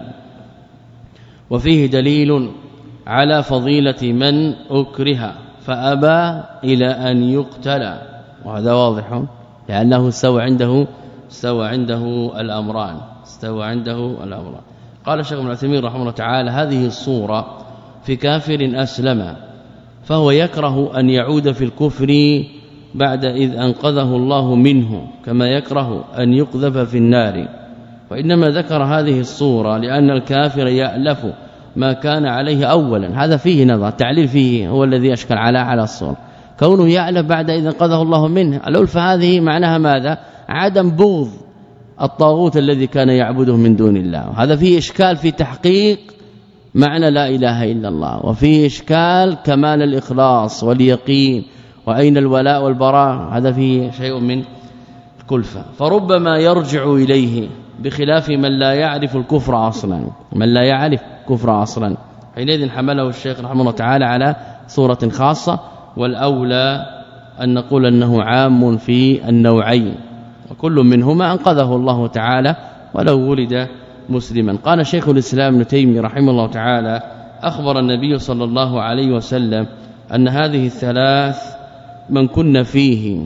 وفيه دليل على فضيلة من أكره فأبى إلى أن يقتل. وهذا واضح لأنه استوى عنده استوى عنده الأمران استوى عنده الأمران. قال الشيخ ابن عثيمين رحمه الله تعالى: هذه الصورة في كافر أسلم فهو يكره أن يعود في الكفر بعد إذ أنقذه الله منه كما يكره أن يقذف في النار. وإنما ذكر هذه الصورة لأن الكافر يألف ما كان عليه اولا. هذا فيه نظر تعليل فيه هو الذي اشكل على على الصور. كونه يألف بعد إذا انقذه الله منه الألفة هذه معناها ماذا؟ عدم بغض الطاغوت الذي كان يعبده من دون الله. وهذا فيه اشكال في تحقيق معنى لا إله إلا الله. وفيه اشكال كمال الإخلاص واليقين وأين الولاء والبراء. هذا فيه شيء من الكلفة. فربما يرجع إليه بخلاف من لا يعرف الكفر اصلا من لا يعرف كفر اصلا. حينئذ حمله الشيخ رحمه الله تعالى على صورة خاصة. والأولى أن نقول أنه عام في النوعين وكل منهما أنقذه الله تعالى ولو ولد مسلما. قال شيخ الإسلام ابن تيمية رحمه الله تعالى: أخبر النبي صلى الله عليه وسلم أن هذه الثلاث من كن فيه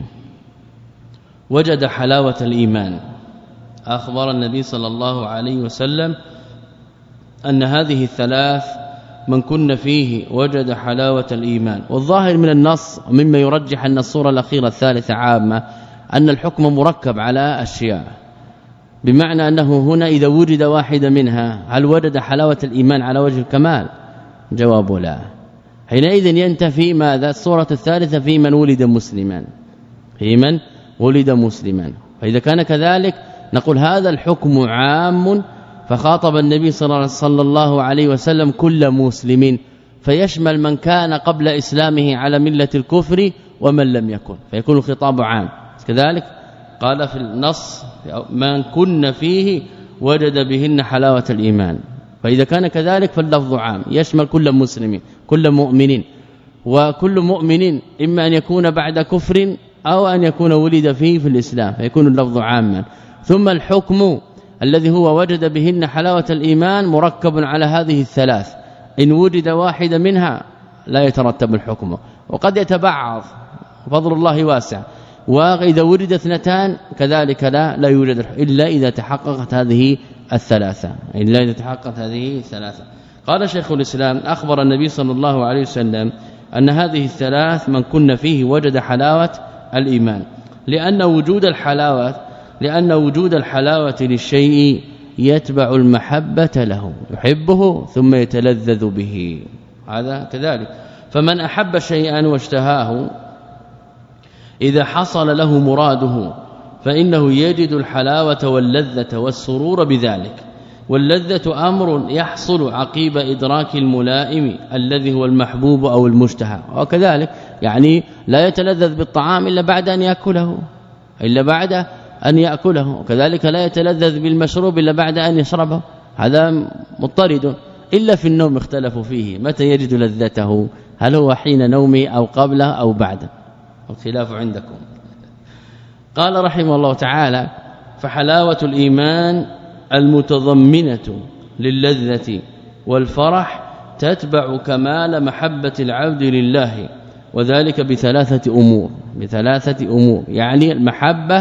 وجد حلاوة الإيمان. أخبر النبي صلى الله عليه وسلم أن هذه الثلاث من كن فيه وجد حلاوة الإيمان. والظاهر من النص مما يرجح أن الصورة الأخيرة الثالثة عامة أن الحكم مركب على أشياء. بمعنى أنه هنا إذا وجد واحدة منها هل وجد حلاوة الإيمان على وجه الكمال؟ جواب لا. حينئذ ينتفي ماذا؟ الصورة الثالثة في من ولد مسلما في من ولد مسلما. فإذا كان كذلك نقول هذا الحكم عام فخاطب النبي صلى الله عليه وسلم كل مسلم فيشمل من كان قبل إسلامه على ملة الكفر ومن لم يكن فيكون الخطاب عام. كذلك قال في النص من كن فيه وجد بهن حلاوة الإيمان. فإذا كان كذلك فاللفظ عام يشمل كل مسلم كل مؤمن. وكل مؤمن إما أن يكون بعد كفر أو أن يكون ولد فيه في الإسلام فيكون اللفظ عاما. ثم الحكم الذي هو وجد بهن حلاوة الإيمان مركب على هذه الثلاث، إن وجد واحدة منها لا يترتب الحكم، وقد يتبعض، فضل الله واسع، وإذا وجد اثنتان كذلك لا لا يوجد إلا إذا تحققت هذه الثلاثة، إلا إذا تحققت هذه الثلاثة. قال شيخ الإسلام: أخبر النبي صلى الله عليه وسلم أن هذه الثلاث من كن فيه وجد حلاوة الإيمان، لأن وجود الحلاوة لأن وجود الحلاوة للشيء يتبع المحبة له، يحبه ثم يتلذذ به، هذا كذلك. فمن أحب شيئا واشتهاه إذا حصل له مراده فإنه يجد الحلاوة واللذة والسرور بذلك، واللذة أمر يحصل عقيب إدراك الملائم الذي هو المحبوب أو المشتهى، وكذلك يعني لا يتلذذ بالطعام إلا بعد أن يأكله إلا بعد أن يأكله، وكذلك لا يتلذذ بالمشروب إلا بعد أن يشربه، هذا مضطرد. إلا في النوم اختلفوا فيه، متى يجد لذته؟ هل هو حين نومه أو قبله أو بعده؟ الخلاف عندكم. قال رحمه الله تعالى: فحلاوة الإيمان المتضمنة للذة والفرح تتبع كمال محبة العبد لله، وذلك بثلاثة أمور بثلاثة أمور يعني المحبة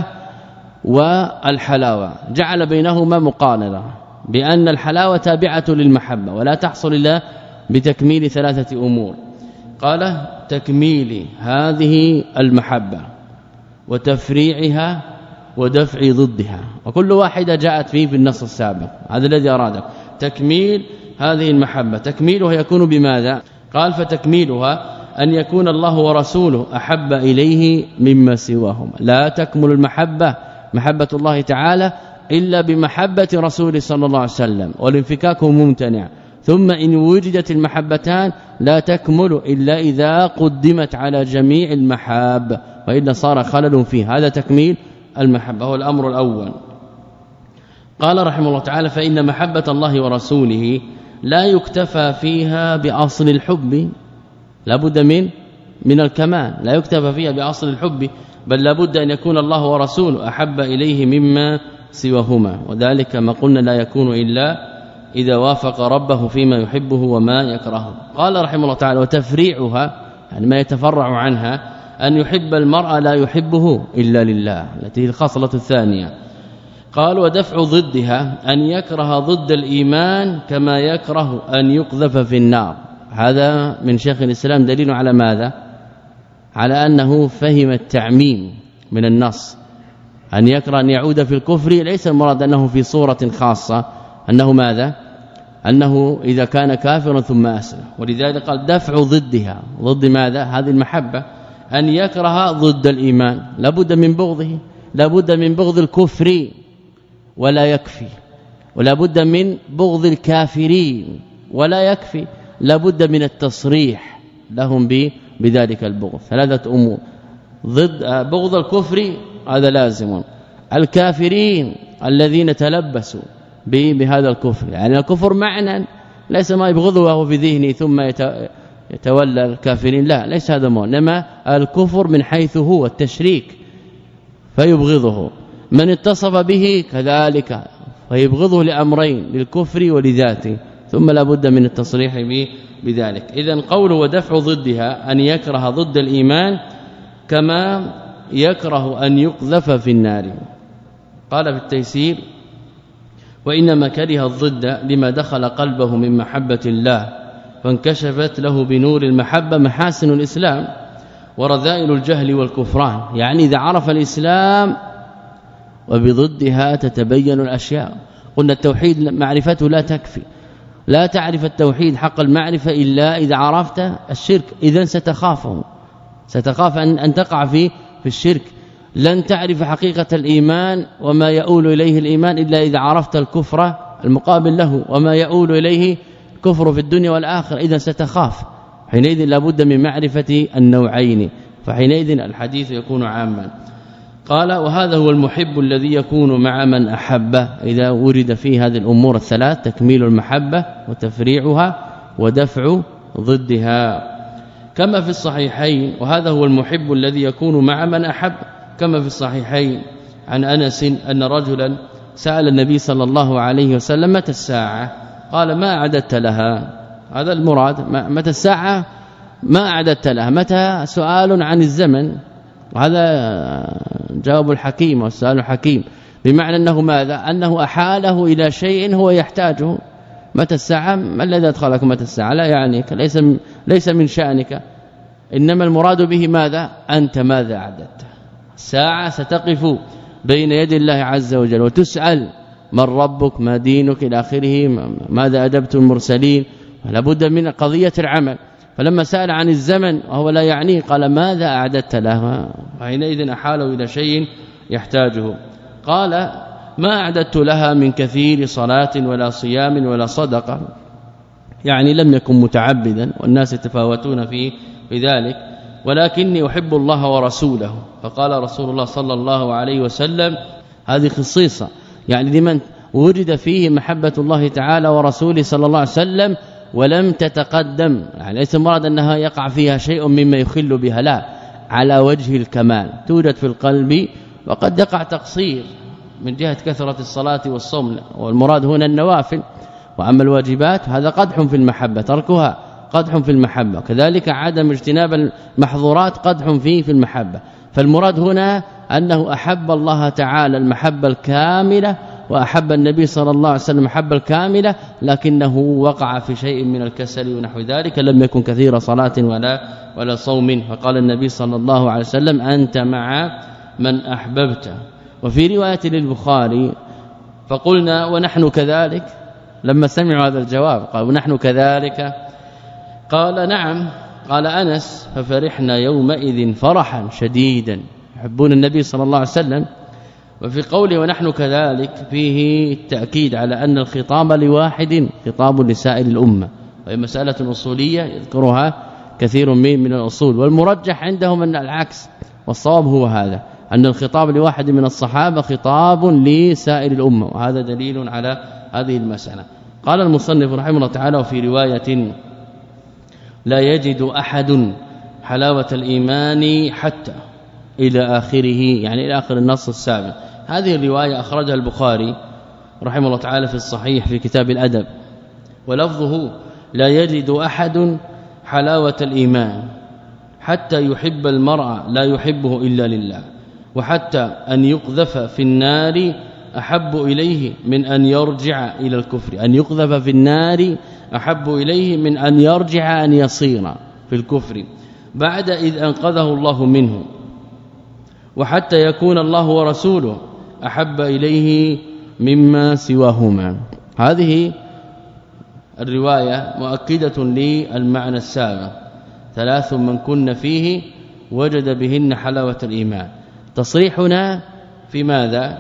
والحلاوة، جعل بينهما مقارنة بأن الحلاوة تابعة للمحبة ولا تحصل إلا بتكميل ثلاثة أمور. قال: تكميل هذه المحبة وتفريعها ودفع ضدها، وكل واحدة جاءت فيه في النص السابق، هذا الذي أراده. تكميل هذه المحبة، تكميلها يكون بماذا؟ قال: فتكميلها أن يكون الله ورسوله أحب إليه مما سواهما، لا تكمل المحبة محبة الله تعالى إلا بمحبة رسوله صلى الله عليه وسلم، والانفكاك ممتنع. ثم إن وجدت المحبتان لا تكمل إلا إذا قدمت على جميع المحاب، وإلا صار خلل فيه، هذا تكميل المحبة هو الأمر الأول. قال رحمه الله تعالى: فإن محبة الله ورسوله لا يكتفى فيها بأصل الحب، لابد من من الكمال، لا يكتفى فيها بأصل الحب، بل لابد أن يكون الله ورسوله أحب إليه مما سواهما، وذلك ما قلنا لا يكون إلا إذا وافق ربه فيما يحبه وما يكرهه. قال رحمه الله تعالى: وتفريعها يعني ما يتفرع عنها أن يحب المرء لا يحبه إلا لله، التي هي الخصلة الثانية. قال: ودفع ضدها أن يكره ضد الإيمان كما يكره أن يقذف في النار. هذا من شيخ الإسلام دليل على ماذا؟ على أنه فهم التعميم من النص، أن يكره أن يعود في الكفر، ليس المراد أنه في صورة خاصة، أنه ماذا؟ أنه إذا كان كافرا ثم أسلم، ولذلك قال دفع ضدها، ضد ماذا؟ هذه المحبة، أن يكره ضد الإيمان، لابد من بغضه، لابد من بغض الكفر ولا يكفي، ولابد من بغض الكافرين ولا يكفي، لابد من التصريح لهم بذلك البغض. ثلاثة أمور: ضد بغض الكفر هذا لازم، الكافرين الذين تلبسوا بهذا الكفر، يعني الكفر معنى ليس ما يبغضه وهو في ذهنه ثم يتولى الكافرين، لا، ليس هذا معنى، انما الكفر من حيث هو التشريك فيبغضه، من اتصف به كذلك فيبغضه لأمرين، للكفر ولذاته، ثم لا بد من التصريح به بذلك. إذن قوله ودفع ضدها أن يكره ضد الإيمان كما يكره أن يقذف في النار. قال في التيسير: وإنما كره الضد لما دخل قلبه من محبة الله، فانكشفت له بنور المحبة محاسن الإسلام ورذائل الجهل والكفران، يعني إذا عرف الإسلام وبضدها تتبين الأشياء. قلنا التوحيد معرفته لا تكفي، لا تعرف التوحيد حق المعرفة إلا إذا عرفت الشرك، إذن ستخافه، ستخاف أن, أن تقع في في الشرك. لن تعرف حقيقة الإيمان وما يؤول إليه الإيمان إلا إذا عرفت الكفر المقابل له وما يؤول إليه كفر في الدنيا والآخرة، إذا ستخاف. حينئذ لابد من معرفة النوعين، فحينئذ الحديث يكون عاما. قال: وهذا هو المحب الذي يكون مع من أحب إذا ورد فيه هذه الأمور الثلاث: تكميل المحبة وتفريعها ودفع ضدها، كما في الصحيحين. وهذا هو المحب الذي يكون مع من أحب، كما في الصحيحين عن أنس أن رجلا سأل النبي صلى الله عليه وسلم متى الساعة؟ قال ما أعددت لها. هذا المراد، متى الساعة ما أعددت لها. متى سؤال عن الزمن، وهذا جواب الحكيم والسؤال الحكيم، بمعنى أنه ماذا؟ أنه أحاله إلى شيء هو يحتاجه. متى الساعة؟ ما الذي أدخلك متى الساعة؟ لا يعنيك، ليس ليس من شأنك، إنما المراد به ماذا؟ أنت ماذا أعددت؟ الساعة ستقف بين يد الله عز وجل وتسأل من ربك، ما دينك، إلى آخره، ماذا أجبت المرسلين، ولا بد من قضية العمل. فلما سأل عن الزمن وهو لا يعنيه قال ماذا أعددت له، وحينئذ أحاله إلى شيء يحتاجه. قال ما أعددت لها من كثير صلاة ولا صيام ولا صدقة، يعني لم يكن متعبدا، والناس يتفاوتون في بذلك، ولكني أحب الله ورسوله. فقال رسول الله صلى الله عليه وسلم هذه خصيصة، يعني لمن وجد فيه محبة الله تعالى ورسوله صلى الله عليه وسلم ولم تتقدم، يعني ليس مراد أنها يقع فيها شيء مما يخل بها، لا، على وجه الكمال توجد في القلب، وقد يقع تقصير من جهة كثرة الصلاة والصوم، والمراد هنا النوافل. وأما الواجبات هذا قدح في المحبة، تركها قدح في المحبة، كذلك عدم اجتناب المحظورات قدح فيه في المحبة. فالمراد هنا أنه أحب الله تعالى المحبة الكاملة، وأحب النبي صلى الله عليه وسلم المحبة الكاملة، لكنه وقع في شيء من الكسل ونحو ذلك، لم يكن كثير صلاة ولا ولا صوم. فقال النبي صلى الله عليه وسلم أنت مع من أحببت. وفي رواية للبخاري فقلنا ونحن كذلك، لما سمعوا هذا الجواب قالوا ونحن كذلك، قال نعم. قال أنس ففرحنا يومئذ فرحا شديدا، يحبون النبي صلى الله عليه وسلم. وفي قوله ونحن كذلك فيه التأكيد على أن الخطاب لواحد خطاب لسائر الأمة، وهي مسألة أصولية يذكرها كثير من من الأصول، والمرجح عندهم أن العكس، والصواب هو هذا، أن الخطاب لواحد من الصحابة خطاب لسائر الأمة، وهذا دليل على هذه المسألة. قال المصنف رحمه الله تعالى وفي رواية لا يجد أحد حلاوة الإيمان حتى إلى آخره، يعني إلى آخر النص السابق. هذه الرواية أخرجها البخاري رحمه الله تعالى في الصحيح في كتاب الأدب، ولفظه لا يجد أحد حلاوة الإيمان حتى يحب المرء لا يحبه إلا لله، وحتى أن يقذف في النار أحب إليه من أن يرجع إلى الكفر، أن يقذف في النار أحب إليه من أن يرجع أن يصير في الكفر بعد إذ أنقذه الله منه، وحتى يكون الله ورسوله أحب إليه مما سواهما. هذه الرواية مؤكدة للمعنى السابق، ثلاث من كن فيه وجد بهن حلاوة الإيمان. تصريحنا في ماذا؟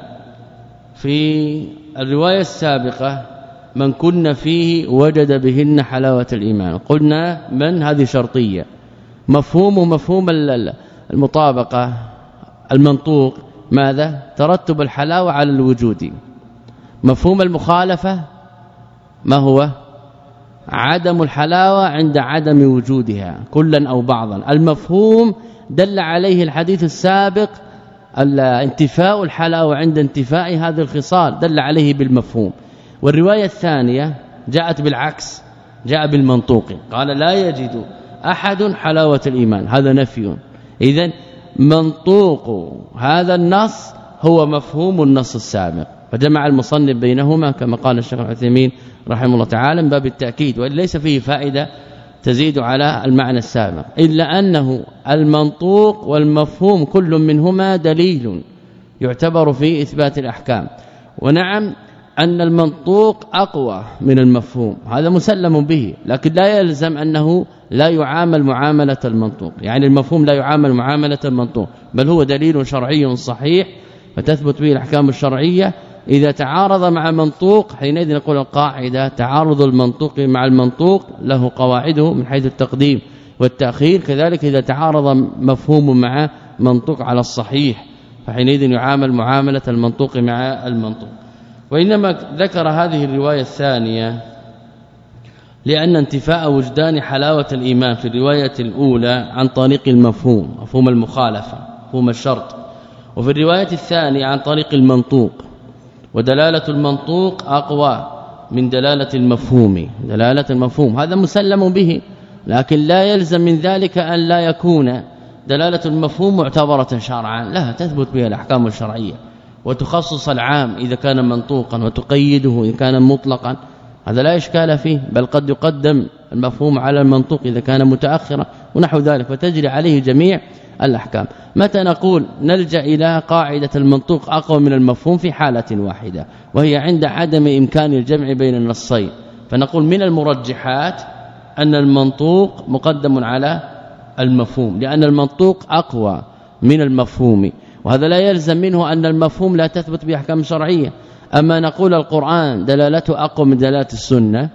في الرواية السابقة من كن فيه وجد بهن حلاوة الإيمان، قلنا من هذه شرطية، مفهوم مفهوم المطابقة المنطوق ماذا؟ ترتب الحلاوة على الوجود. مفهوم المخالفة ما هو؟ عدم الحلاوة عند عدم وجودها كلا أو بعضا. المفهوم دل عليه الحديث السابق انتفاء الحلاوة عند انتفاء هذه الخصال، دل عليه بالمفهوم. والرواية الثانية جاءت بالعكس، جاء بالمنطوق، قال لا يجد أحد حلاوة الإيمان، هذا نفي. إذن منطوق هذا النص هو مفهوم النص السابق، فجمع المصنف بينهما كما قال الشيخ العثيمين رحمه الله تعالى من باب التأكيد، وليس فيه فائدة تزيد على المعنى السابق، إلا أنه المنطوق والمفهوم كل منهما دليل يعتبر في إثبات الأحكام. ونعم أن المنطوق أقوى من المفهوم، هذا مسلم به، لكن لا يلزم أنه لا يعامل معاملة المنطوق، يعني المفهوم لا يعامل معاملة المنطوق، بل هو دليل شرعي صحيح فتثبت به الأحكام الشرعية. إذا تعارض مع منطوق حينئذ نقول القاعدة تعارض المنطوق مع المنطوق له قواعده من حيث التقديم والتأخير، كذلك إذا تعارض مفهوم مع منطوق على الصحيح فحينئذ يعامل معاملة المنطوق مع المنطوق. وإنما ذكر هذه الرواية الثانية لأن انتفاء وجدان حلاوة الإيمان في الرواية الأولى عن طريق المفهوم، مفهوم المخالفة، مفهوم الشرط، وفي الرواية الثانية عن طريق المنطوق. ودلالة المنطوق أقوى من دلالة المفهوم. دلالة المفهوم هذا مسلم به، لكن لا يلزم من ذلك أن لا يكون دلالة المفهوم معتبرة شرعا، لا، تثبت بها الأحكام الشرعية، وتخصص العام إذا كان منطوقا وتقيده إذا كان مطلقا، هذا لا إشكال فيه، بل قد يقدم المفهوم على المنطوق إذا كان متأخرا ونحو ذلك، فتجري عليه جميع الأحكام. متى نقول نلجأ إلى قاعدة المنطوق أقوى من المفهوم؟ في حالة واحدة، وهي عند عدم إمكان الجمع بين النصين، فنقول من المرجحات أن المنطوق مقدم على المفهوم، لأن المنطوق أقوى من المفهوم، وهذا لا يلزم منه أن المفهوم لا تثبت بأحكام شرعية. أما نقول القرآن دلالته أقوى من دلالة السنة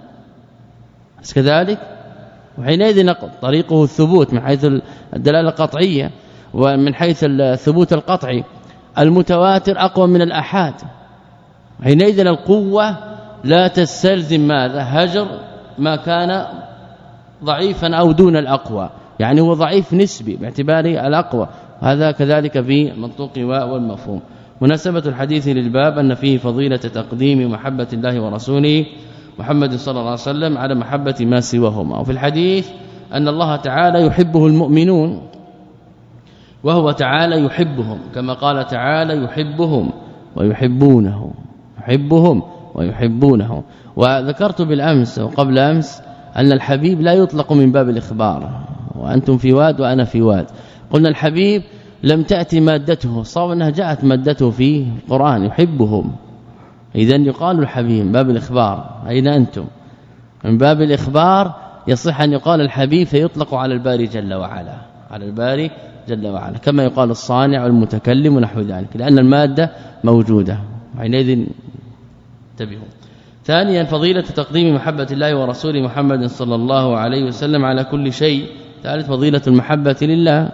كذلك، وحينئذ نقول طريقه الثبوت من حيث الدلالة القطعية، ومن حيث الثبوت القطعي المتواتر أقوى من الأحاد، حينئذ القوة لا تستلزم ماذا؟ هجر ما كان ضعيفا أو دون الأقوى، يعني هو ضعيف نسبي باعتبار الأقوى، هذا كذلك في المنطوق والمفهوم. مناسبة الحديث للباب أن فيه فضيلة تقديم محبة الله ورسوله محمد صلى الله عليه وسلم على محبة ما سواهما، وفي الحديث أن الله تعالى يحبه المؤمنون وهو تعالى يحبهم، كما قال تعالى يحبهم ويحبونه، يحبهم ويحبونه. وذكرت بالأمس وقبل أمس أن الحبيب لا يطلق من باب الإخبار، وأنتم في واد وأنا في واد. قلنا الحبيب لم تأتي مادته، صار أنها جاءت مادته في القرآن يحبهم، إذن يقال الحبيب من باب الإخبار. أين أنتم؟ من باب الإخبار يصح أن يقال الحبيب فيطلق على الباري جل وعلا، على الباري جل وعلا، كما يقال الصانع والمتكلم ونحو ذلك، لأن المادة موجودة، وحينئذ انتبهوا. ثانيا فضيلة تقديم محبة الله ورسوله محمد صلى الله عليه وسلم على كل شيء. ثالث فضيلة المحبة لله،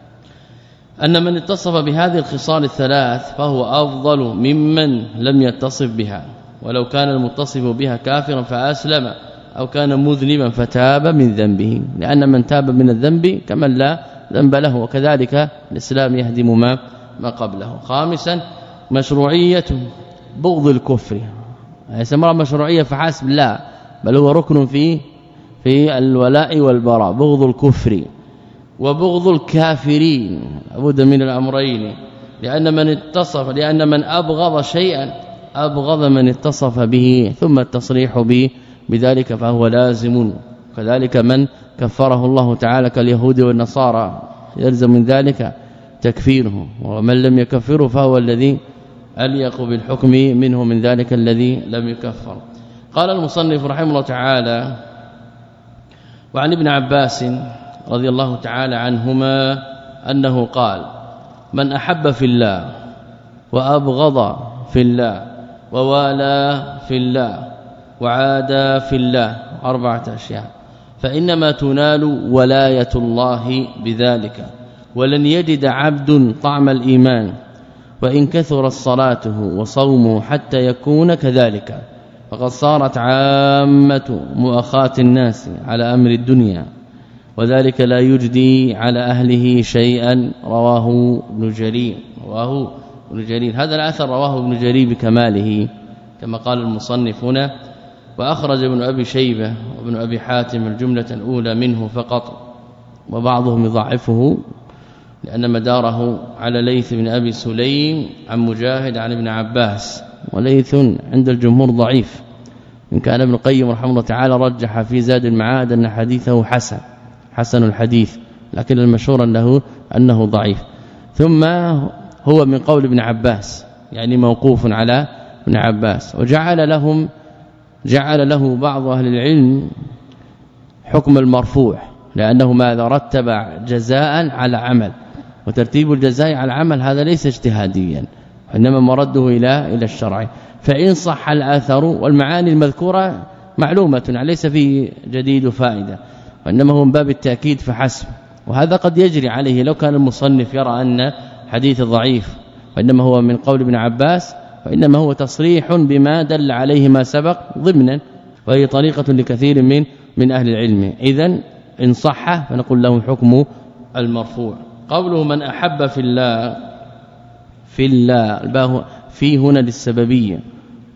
أن من اتصف بهذه الخصال الثلاث فهو أفضل ممن لم يتصف بها، ولو كان المتصف بها كافرا فأسلم أو كان مذنبا فتاب من ذنبه، لأن من تاب من الذنب كمن لا ذنب له، وكذلك الإسلام يهدم ما ما قبله. خامسا مشروعية بغض الكفر، ليس امر مشروعية فحسب، لا، بل هو ركن في في الولاء والبراء، بغض الكفر وبغض الكافرين، لابد من الأمرين، لأن من اتصف لأن من أبغض شيئا أبغض من اتصف به، ثم التصريح به بذلك فهو لازم. كذلك من كفره الله تعالى كاليهود والنصارى يلزم من ذلك تكفيره، ومن لم يكفره فهو الذي أليق بالحكم منه من ذلك الذي لم يكفر. قال المصنف رحمه الله تعالى: وعن ابن عباس رضي الله تعالى عنهما أنه قال: من أحب في الله وأبغض في الله ووالى في الله وعادى في الله أربعة أشياء فإنما تنال ولاية الله بذلك، ولن يجد عبد طعم الإيمان وإن كثرت صلاته وصومه حتى يكون كذلك، فقد صارت عامة مؤاخاة الناس على أمر الدنيا، وذلك لا يجدي على أهله شيئا. رواه ابن جرير رواه ابن جرير هذا الأثر رواه ابن جرير بكماله كما قال المصنف هنا. وأخرج ابن أبي شيبة وابن أبي حاتم الجملة الأولى منه فقط، وبعضهم يضعفه لأن مداره على ليث بن أبي سليم عن مجاهد عن ابن عباس، وليث عند الجمهور ضعيف، إن كان ابن القيم رحمه الله تعالى رجح في زاد المعاد أن حديثه حسن حسن الحديث، لكن المشهور أنه أنه ضعيف. ثم هو من قول ابن عباس، يعني موقوف على ابن عباس، وجعل لهم جعل له بعض أهل العلم حكم المرفوع، لأنه ماذا رتب جزاء على عمل، وترتيب الجزاء على العمل هذا ليس اجتهاديا، انما مرده الى الى الشرع. فإن صح الآثر والمعاني المذكورة معلومة ليس فيه جديد وفائدة، وانما هو من باب التأكيد فحسب، وهذا قد يجري عليه لو كان المصنف يرى أن حديث ضعيف، وانما هو من قول ابن عباس، وانما هو تصريح بما دل عليه ما سبق ضمنا، وهي طريقة لكثير من من أهل العلم. إذن إن صح فنقول له حكم المرفوع. قوله من أحب في الله، في الله الباء في هنا للسببية،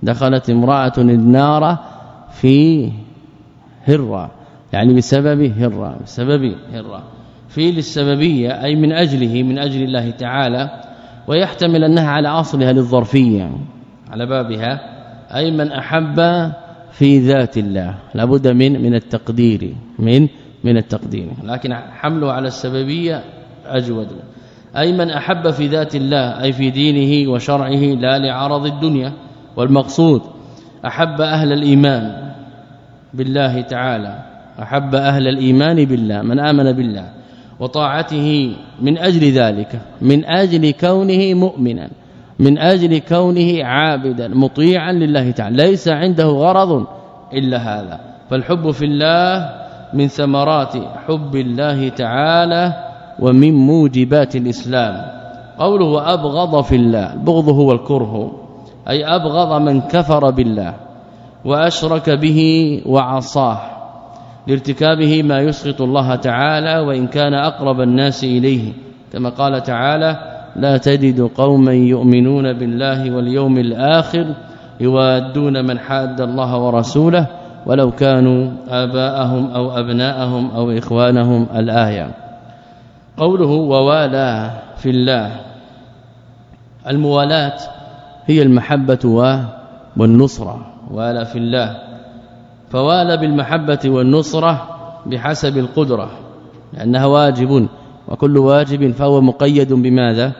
دخلت امرأة النار في هرة يعني بسبب هرة بسبب هرة في للسببية أي من أجله من أجل الله تعالى، ويحتمل أنها على أصلها للظرفية على بابها أي من أحب في ذات الله لابد من من التقدير من من التقدير، لكن حمله على السببية أجود. أي من أحب في ذات الله أي في دينه وشرعه لا لعرض الدنيا، والمقصود أحب أهل الإيمان بالله تعالى، أحب أهل الإيمان بالله من آمن بالله وطاعته من أجل ذلك، من أجل كونه مؤمنا، من أجل كونه عابدا مطيعا لله تعالى، ليس عنده غرض إلا هذا. فالحب في الله من ثمرات حب الله تعالى ومن موجبات الإسلام. قوله أبغض في الله، البغض هو الكره، أي أبغض من كفر بالله وأشرك به وعصاه لارتكابه ما يسخط الله تعالى وإن كان أقرب الناس إليه، كما قال تعالى لا تجد قوما يؤمنون بالله واليوم الآخر يوادون من حاد الله ورسوله ولو كانوا آباءهم أو أبناءهم أو إخوانهم الآية. قوله ووالى في الله، الموالاة هي المحبة والنصرة، والى في الله فوالى بالمحبة والنصرة بحسب القدرة لأنها واجب، وكل واجب فهو مقيد بماذا؟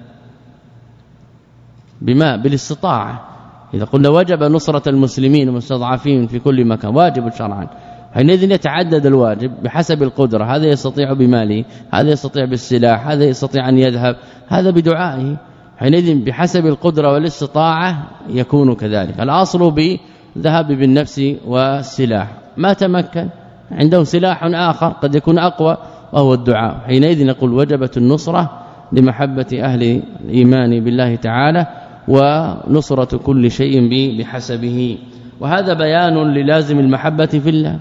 بما بالاستطاعة. إذا قلنا وجب نصرة المسلمين المستضعفين في كل مكان واجب شرعا، حينئذ يتعدد الواجب بحسب القدرة، هذا يستطيع بماله، هذا يستطيع بالسلاح، هذا يستطيع أن يذهب، هذا بدعائه، حينئذ بحسب القدرة والاستطاعة يكون كذلك. الأصل بذهاب بالنفس والسلاح، ما تمكن عنده سلاح آخر قد يكون أقوى وهو الدعاء، حينئذ نقول وجبت النصرة لمحبة أهل الإيمان بالله تعالى ونصرة كل شيء بحسبه. وهذا بيان للازم المحبة في الله،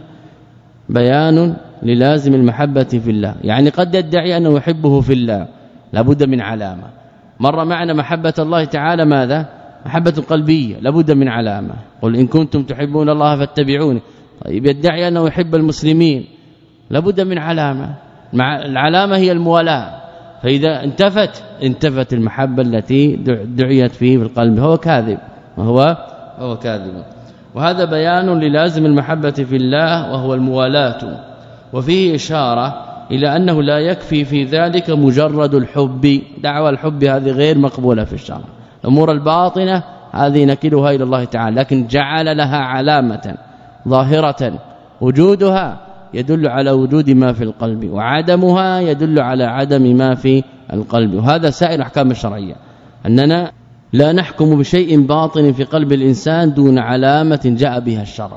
بيان للازم المحبة في الله، يعني قد يدعي أنه يحبه في الله لابد من علامة. مر معنا محبة الله تعالى ماذا؟ محبة قلبية لابد من علامة، قل إن كنتم تحبون الله فاتبعوني. طيب يدعي أنه يحب المسلمين لابد من علامة، مع العلامة هي الموالاة، فإذا انتفت انتفت المحبة التي دعيت فيه في القلب، هو كاذب وهو هو كاذب. وهذا بيان للازم المحبة في الله وهو الموالاة، وفيه إشارة إلى أنه لا يكفي في ذلك مجرد الحب، دعوى الحب هذه غير مقبولة في الشرع، الأمور الباطنة هذه نكلها إلى الله تعالى، لكن جعل لها علامة ظاهرة وجودها يدل على وجود ما في القلب، وعدمها يدل على عدم ما في القلب. وهذا سائر الاحكام الشرعيه، أننا لا نحكم بشيء باطن في قلب الإنسان دون علامة جاء بها الشرع،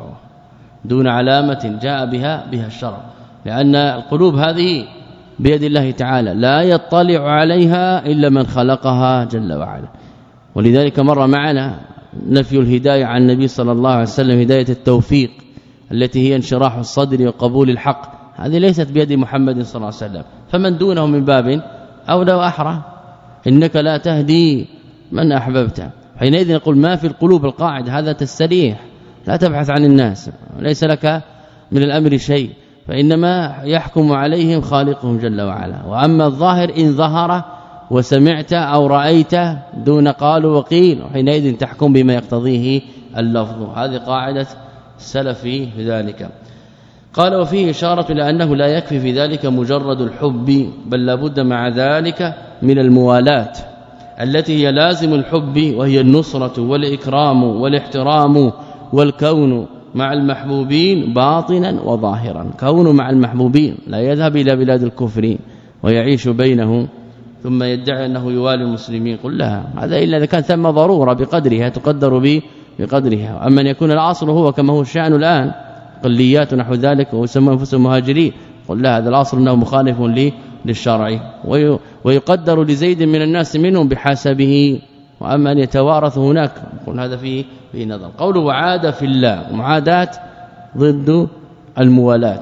دون علامة جاء بها بها الشرع، لأن القلوب هذه بيد الله تعالى لا يطلع عليها إلا من خلقها جل وعلا. ولذلك مر معنا نفي الهداية عن النبي صلى الله عليه وسلم، هداية التوفيق التي هي انشراح الصدر وقبول الحق، هذه ليست بيد محمد صلى الله عليه وسلم، فمن دونه من باب أولى وأحرى، إنك لا تهدي من أحببت. حينئذ نقول ما في القلوب القاعد هذا تستريح، لا تبحث عن الناس، ليس لك من الأمر شيء، فإنما يحكم عليهم خالقهم جل وعلا. وأما الظاهر إن ظهر وسمعت أو رأيت دون قال وقيل، حينئذ تحكم بما يقتضيه اللفظ. هذه قاعدة السلف في ذلك. قال وفيه إشارة إلى أنه لا يكفي في ذلك مجرد الحب، بل لابد مع ذلك من الموالاة التي هي لازم الحب، وهي النصرة والإكرام والاحترام والكون مع المحبوبين باطنا وظاهرا. كون مع المحبوبين لا يذهب إلى بلاد الكفر ويعيش بينهم ثم يدعي أنه يوالي المسلمين، قل لها هذا إلا إذا كان ثم ضرورة بقدرها تقدر به بقدرها. أما أن يكون الأصل هو كما هو الشأن الآن قليات نحو ذلك ويسمى أنفسهم مهاجرين، قل لا هذا الأصل أنه مخالف للشرع، ويقدر لزيد من الناس منهم بحسبه، وأما أن يتوارث هناك قل هذا فيه في نظر. قوله وعاد في الله، معاداة ضد الموالاة،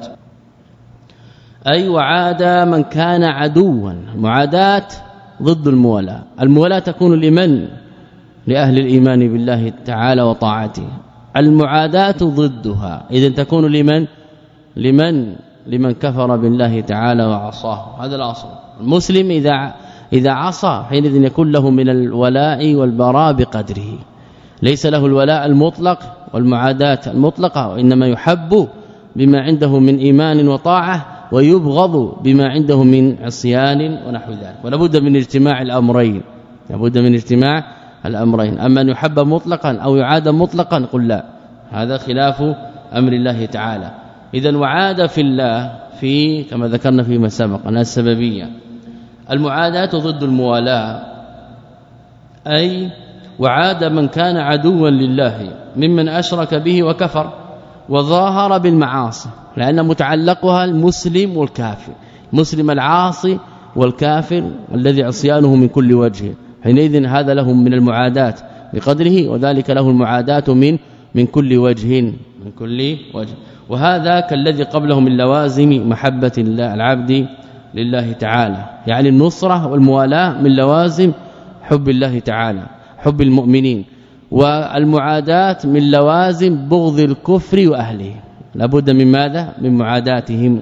أي وعاد من كان عدوا، معاداة ضد الموالاة. الموالاة تكون لمن؟ لأهل الإيمان بالله تعالى وطاعته. المعاداة ضدها إذا تكون لمن لمن لمن كفر بالله تعالى وعصاه. هذا الأصل. المسلم إذا إذا عصى حينئذ يكون له من الولاء والبراء بقدره، ليس له الولاء المطلق والمعاداة المطلقة، وإنما يحب بما عنده من إيمان وطاعة ويبغض بما عنده من عصيان ونحو ذلك. ولا بد من اجتماع الأمرين، لابد من اجتماع الأمرين. أما أن يحب مطلقا أو يعاد مطلقا قل لا، هذا خلاف أمر الله تعالى. إذا وعاد في الله في كما ذكرنا فيما سبق أنها السببية. المعاداة ضد الموالاة، أي وعاد من كان عدوا لله ممن أشرك به وكفر وظاهر بالمعاصي، لأن متعلقها المسلم والكافر، مسلم العاصي والكافر الذي عصيانه من كل وجه، حينئذ هذا لهم من المعاداة بقدره، وذلك له المعاداة من من كل وجه من كل وجه. وهذا كالذي قبله من لوازم محبة الله العبد لله تعالى، يعني النصرة والموالاة من لوازم حب الله تعالى، حب المؤمنين. والمعاداة من لوازم بغض الكفر وأهله، لابد من ماذا؟ من معاداتهم،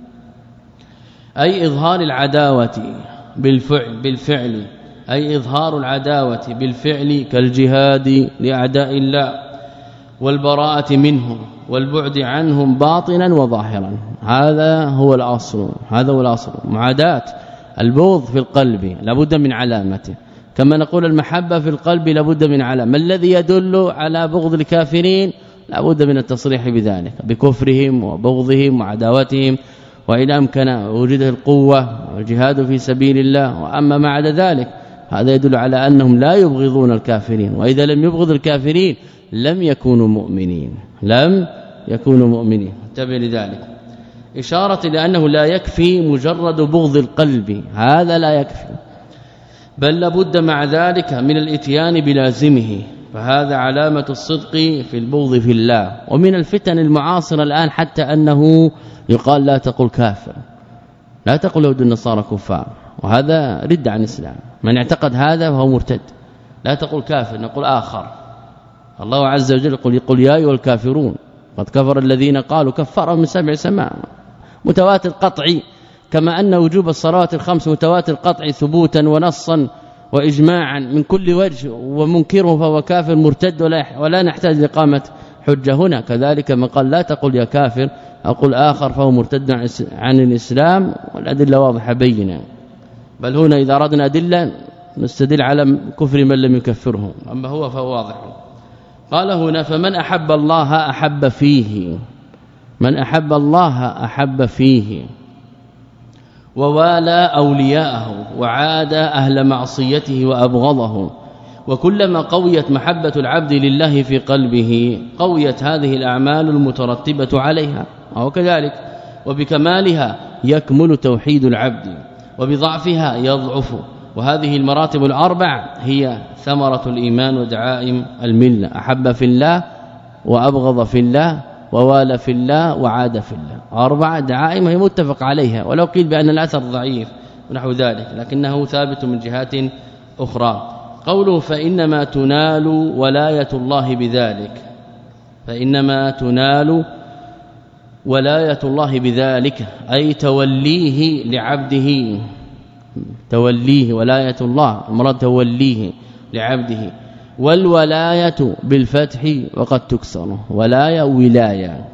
أي إظهار العداوة بالفعل بالفعل أي إظهار العداوة بالفعل كالجهاد لأعداء الله والبراءة منهم والبعد عنهم باطنا وظاهرا. هذا هو الأصل، هذا هو الأصل. معاداة البغض في القلب لابد من علامته، كما نقول المحبة في القلب لابد من علامة. ما الذي يدل على بغض الكافرين؟ لابد من التصريح بذلك، بكفرهم وبغضهم وعداوتهم، وإن أمكن وجده القوة والجهاد في سبيل الله. وأما ما عدا ذلك هذا يدل على أنهم لا يبغضون الكافرين، وإذا لم يبغض الكافرين لم يكونوا مؤمنين، لم يكونوا مؤمنين. انتبه لذلك، إشارة لأنه لا يكفي مجرد بغض القلب، هذا لا يكفي، بل لابد مع ذلك من الاتيان بلازمه، فهذا علامة الصدق في البغض في الله. ومن الفتن المعاصرة الآن حتى أنه يقال لا تقل كافر، لا تقل يهود النصارى كفار، وهذا رد عن الإسلام. من اعتقد هذا فهو مرتد. لا تقول كافر، نقول آخر. الله عز وجل يقول يقول يا أيها الكافرون قد كفر الذين قالوا كفرهم من سبع سماء، متواتر قطعي، كما أن وجوب الصلوات الخمس متواتر قطعي ثبوتا ونصا وإجماعا من كل وجه، ومنكره فهو كافر مرتد ولا ولا نحتاج لإقامة حجة. هنا كذلك من قال لا تقل يا كافر أقول آخر فهو مرتد عن الإسلام، والأدلة واضحة بينة. بل هنا إذا أردنا أدلة نستدل على كفر من لم يكفره، أما هو فهو واضح. قال هنا فمن أحب الله أحب فيه، من أحب الله أحب فيه، ووالى أولياءه وعاد أهل معصيته وأبغضهم. وكلما قويت محبة العبد لله في قلبه قويت هذه الأعمال المترتبة عليها، أو كذلك وبكمالها يكمل توحيد العبد، وبضعفها يضعف. وهذه المراتب الأربع هي ثمرة الإيمان ودعائم الملة: أحب في الله وأبغض في الله ووالى في الله وعاد في الله. أربع دعائم هي متفق عليها، ولو قيل بأن الأثر ضعيف ونحو ذلك، لكنه ثابت من جهات أخرى. قوله فإنما تنال ولاية الله بذلك، فإنما تنال ولاية الله بذلك أي توليه لعبده، توليه ولاية الله المراد توليه لعبده. والولاية بالفتح وقد تكسر، ولاية ولاية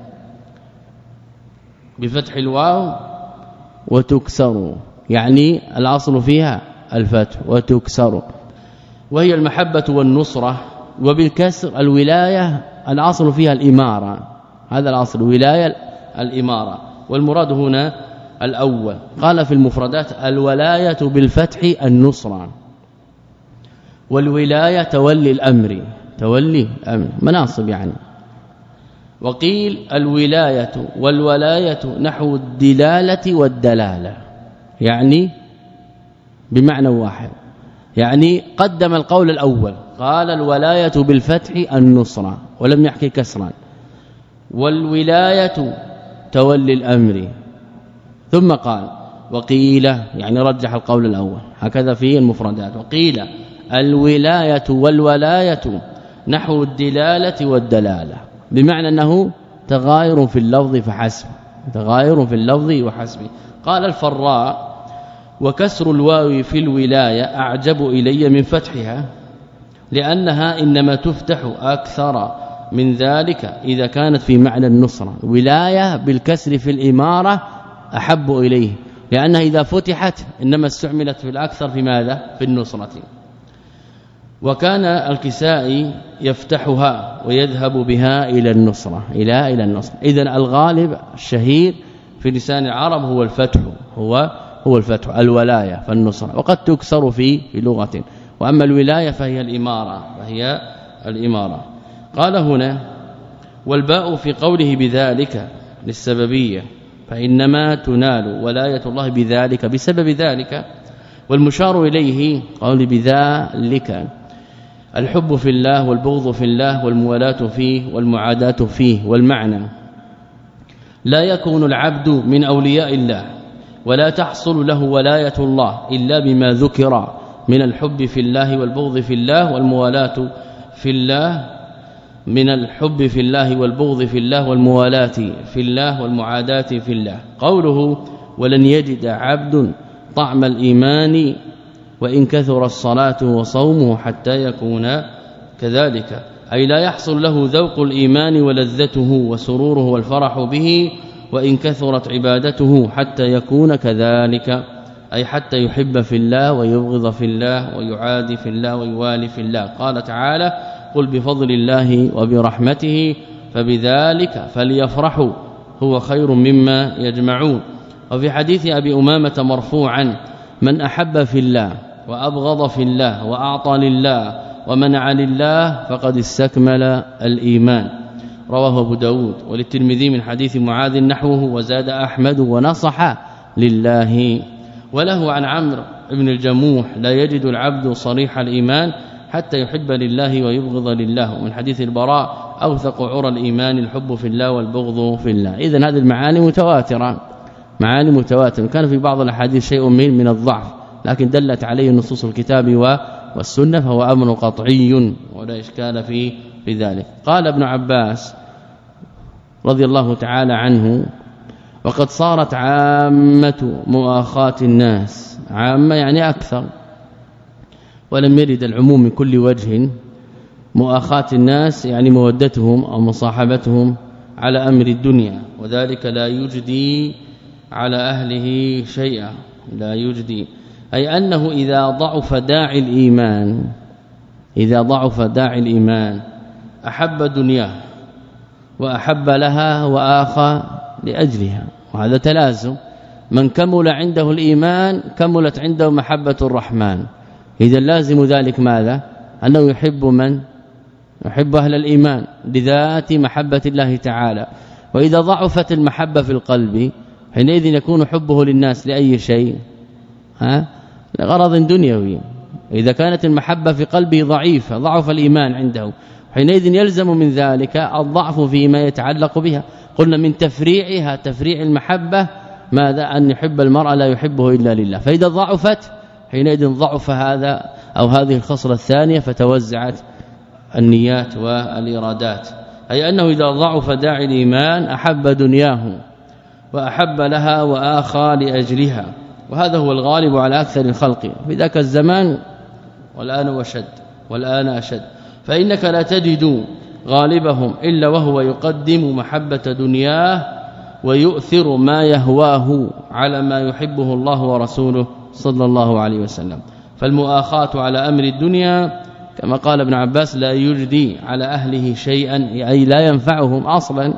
بفتح الواو وتكسر، يعني الأصل فيها الفتح وتكسر، وهي المحبة والنصرة. وبالكسر الولاية الأصل فيها الإمارة، هذا الأصل ولاية الإمارة، والمراد هنا الأول. قال في المفردات الولاية بالفتح النصرة، والولاية تولي الأمر، تولي الأمر مناصب يعني. وقيل الولاية والولاية نحو الدلالة والدلالة، يعني بمعنى واحد، يعني قدم القول الأول قال الولاية بالفتح النصرة ولم يحكي كسرا، والولاية تولي الأمر، ثم قال وقيل يعني رجح القول الأول، هكذا في المفردات. وقيل الولاية والولاية نحو الدلالة والدلالة، بمعنى أنه تغاير في اللفظ فحسب، تغاير في اللفظ وحسب. قال الفراء: وكسر الواو في الولاية أعجب إلي من فتحها، لأنها إنما تفتح أكثر من ذلك إذا كانت في معنى النصرة. ولاية بالكسر في الإمارة أحب إليه، لأنها إذا فتحت إنما استعملت في الأكثر في ماذا؟ في النصرة. وكان الكسائي يفتحها ويذهب بها إلى النصرة، إلى إلى النصرة. إذن الغالب الشهير في لسان العرب هو الفتح، هو هو الفتح، الولاية فالنصرة، وقد تكسر في لغة. وأما الولاية فهي الإمارة، فهي الإمارة. قال هنا: والباء في قوله بذلك للسببية، فإنما تنال ولاية الله بذلك بسبب ذلك. والمشار إليه قول بذلك الحب في الله والبغض في الله والموالاة فيه والمعاداة فيه. والمعنى: لا يكون العبد من أولياء الله ولا تحصل له ولاية الله إلا بما ذكر من الحب في الله والبغض في الله والموالاة في الله، من الحب في الله والبغض في الله والموالاة في الله والمعاداة في الله. قوله: ولن يجد عبد طعم الإيمان وإن كثر الصلاة وصومه حتى يكون كذلك، أي لا يحصل له ذوق الإيمان ولذته وسروره والفرح به وإن كثرت عبادته حتى يكون كذلك، أي حتى يحب في الله ويبغض في الله ويعادي في الله ويوالي في الله. قال تعالى: قل بفضل الله وبرحمته فبذلك فليفرحوا هو خير مما يجمعون. وفي حديث أبي أمامة مرفوعا: من أحب في الله وأبغض في الله وأعطى لله ومنع لله فقد استكمل الإيمان. رواه أبو داود وللترمذي من حديث معاذ نحوه، وزاد أحمد ونصح لله. وله عن عمرو بن الجموح: لا يجد العبد صريح الإيمان حتى يحب لله ويبغض لله. ومن حديث البراء: أوثق عرى الإيمان الحب في الله والبغض في الله. إذن هذه المعاني متواترة، معاني متواترة. كان في بعض الأحاديث شيء من من الضعف، لكن دلت عليه نصوص الكتاب والسنة، فهو أمر قطعي ولا إشكال في في ذلك. قال ابن عباس رضي الله تعالى عنه: وقد صارت عامة مؤاخاة الناس، عامة يعني أكثر، ولم يرد العموم من كل وجه، مؤاخاة الناس يعني مودتهم أو مصاحبتهم على أمر الدنيا، وذلك لا يجدي على أهله شيئا، لا يجدي، أي أنه إذا ضعف داعي الإيمان، إذا ضعف داعي الإيمان أحب دنياه وأحب لها وآخى لأجلها، وهذا تلازم. من كمل عنده الإيمان كملت عنده محبة الرحمن، إذا لازم ذلك ماذا؟ أنه يحب من؟ يحب أهل الإيمان لذات محبة الله تعالى. وإذا ضعفت المحبة في القلب حينئذ يكون حبه للناس لأي شيء؟ ها؟ لغرض دنيوي. إذا كانت المحبة في قلبه ضعيفة ضعف الإيمان عنده، حينئذ يلزم من ذلك الضعف فيما يتعلق بها. قلنا من تفريعها تفريع المحبة ماذا؟ أن يحب المرء لا يحبه إلا لله، فإذا ضعفت حينئذ ضعف هذا أو هذه الخصلة الثانية، فتوزعت النيات والإرادات، أي أنه إذا ضعف داعي الإيمان أحب دنياه وأحب لها وآخى لأجلها. وهذا هو الغالب على أكثر الخلق في ذاك الزمان، والآن وشد والآن أشد. فإنك لا تجد غالبهم إلا وهو يقدم محبة دنياه ويؤثر ما يهواه على ما يحبه الله ورسوله صلى الله عليه وسلم. فالمؤاخاة على أمر الدنيا كما قال ابن عباس لا يجدي على أهله شيئا، أي لا ينفعهم أصلا،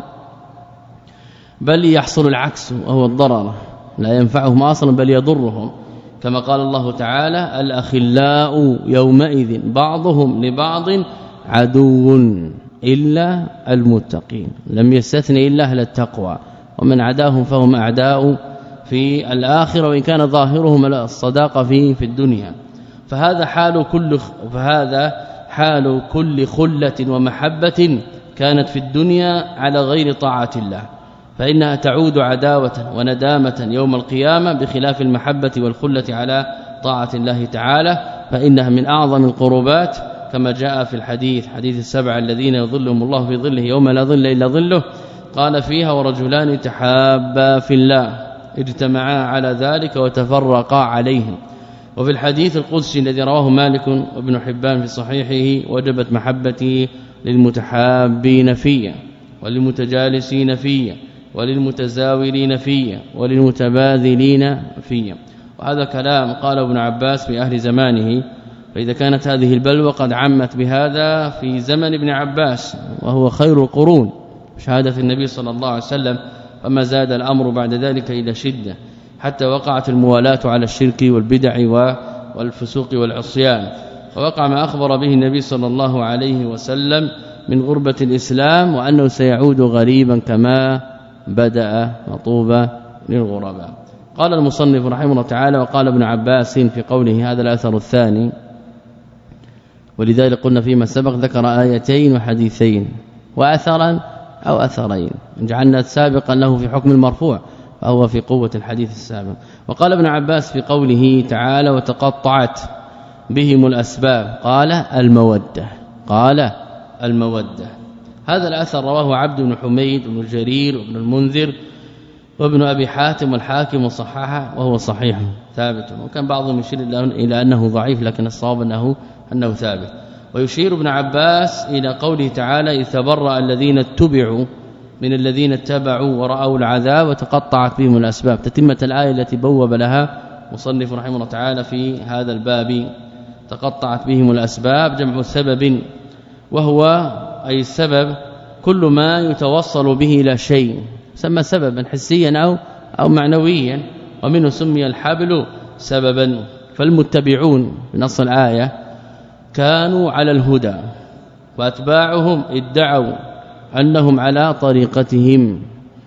بل يحصل العكس وهو الضرر، لا ينفعهم أصلا بل يضرهم، كما قال الله تعالى الأخلاء يومئذ بعضهم لبعض عدو إلا المتقين، لم يستثني إلا أهل التقوى، ومن عداهم فهم أعداء في الآخرة وإن كان ظاهرهم الصداقة في في الدنيا. فهذا حال كل فهذا حال كل خلة ومحبة كانت في الدنيا على غير طاعة الله، فإنها تعود عداوة وندامة يوم القيامة، بخلاف المحبة والخلة على طاعة الله تعالى. فإنها من أعظم القربات كما جاء في الحديث حديث السبعة الذين يظلهم الله في ظله يوم لا ظل إلا ظله قال فيها ورجلان تحابا في الله اجتمعا على ذلك وتفرقا عليه. وفي الحديث القدسي الذي رواه مالك وابن حبان في صحيحه وجبت محبتي للمتحابين فيا وللمتجالسين فيا وللمتزاورين فيا وللمتباذلين فيا. وهذا كلام قال ابن عباس في أهل زمانه. فإذا كانت هذه البلوى قد عمت بهذا في زمن ابن عباس وهو خير القرون شهادة النبي صلى الله عليه وسلم وما زاد الأمر بعد ذلك إلى شدة حتى وقعت الموالاة على الشرك والبدع والفسوق والعصيان. ووقع ما أخبر به النبي صلى الله عليه وسلم من غربة الإسلام وأنه سيعود غريبا كما بدأ مطوبا للغرباء. قال المصنف رحمه الله تعالى وقال ابن عباس في قوله هذا الأثر الثاني ولذلك قلنا فيما سبق ذكر آيتين وحديثين وأثرا أو أثرين جعلنا سابقا له في حكم المرفوع فهو في قوة الحديث السابق. وقال ابن عباس في قوله تعالى وتقطعت بهم الأسباب قال المودة قال المودة. هذا الأثر رواه عبد بن حميد بن جرير وابن المنذر وابن أبي حاتم والحاكم وصححه وهو صحيح ثابت. وكان بعضهم يشير إلى أنه ضعيف لكن الصواب أنه أنه ثابت. ويشير ابن عباس إلى قوله تعالى إذ تبرأ الذين اتبعوا من الذين اتبعوا ورأوا العذاب وتقطعت بهم الأسباب. تتمة الآية التي بوب لها مصنف رحمه الله تعالى في هذا الباب تقطعت بهم الأسباب جمع سبب وهو أي السبب كل ما يتوصل به إلى شيء سمى سببا حسيا أو أو معنويا ومنه سمي الحبل سببا. فالمتبعون بنص الآية كانوا على الهدى واتباعهم ادعوا أنهم على طريقتهم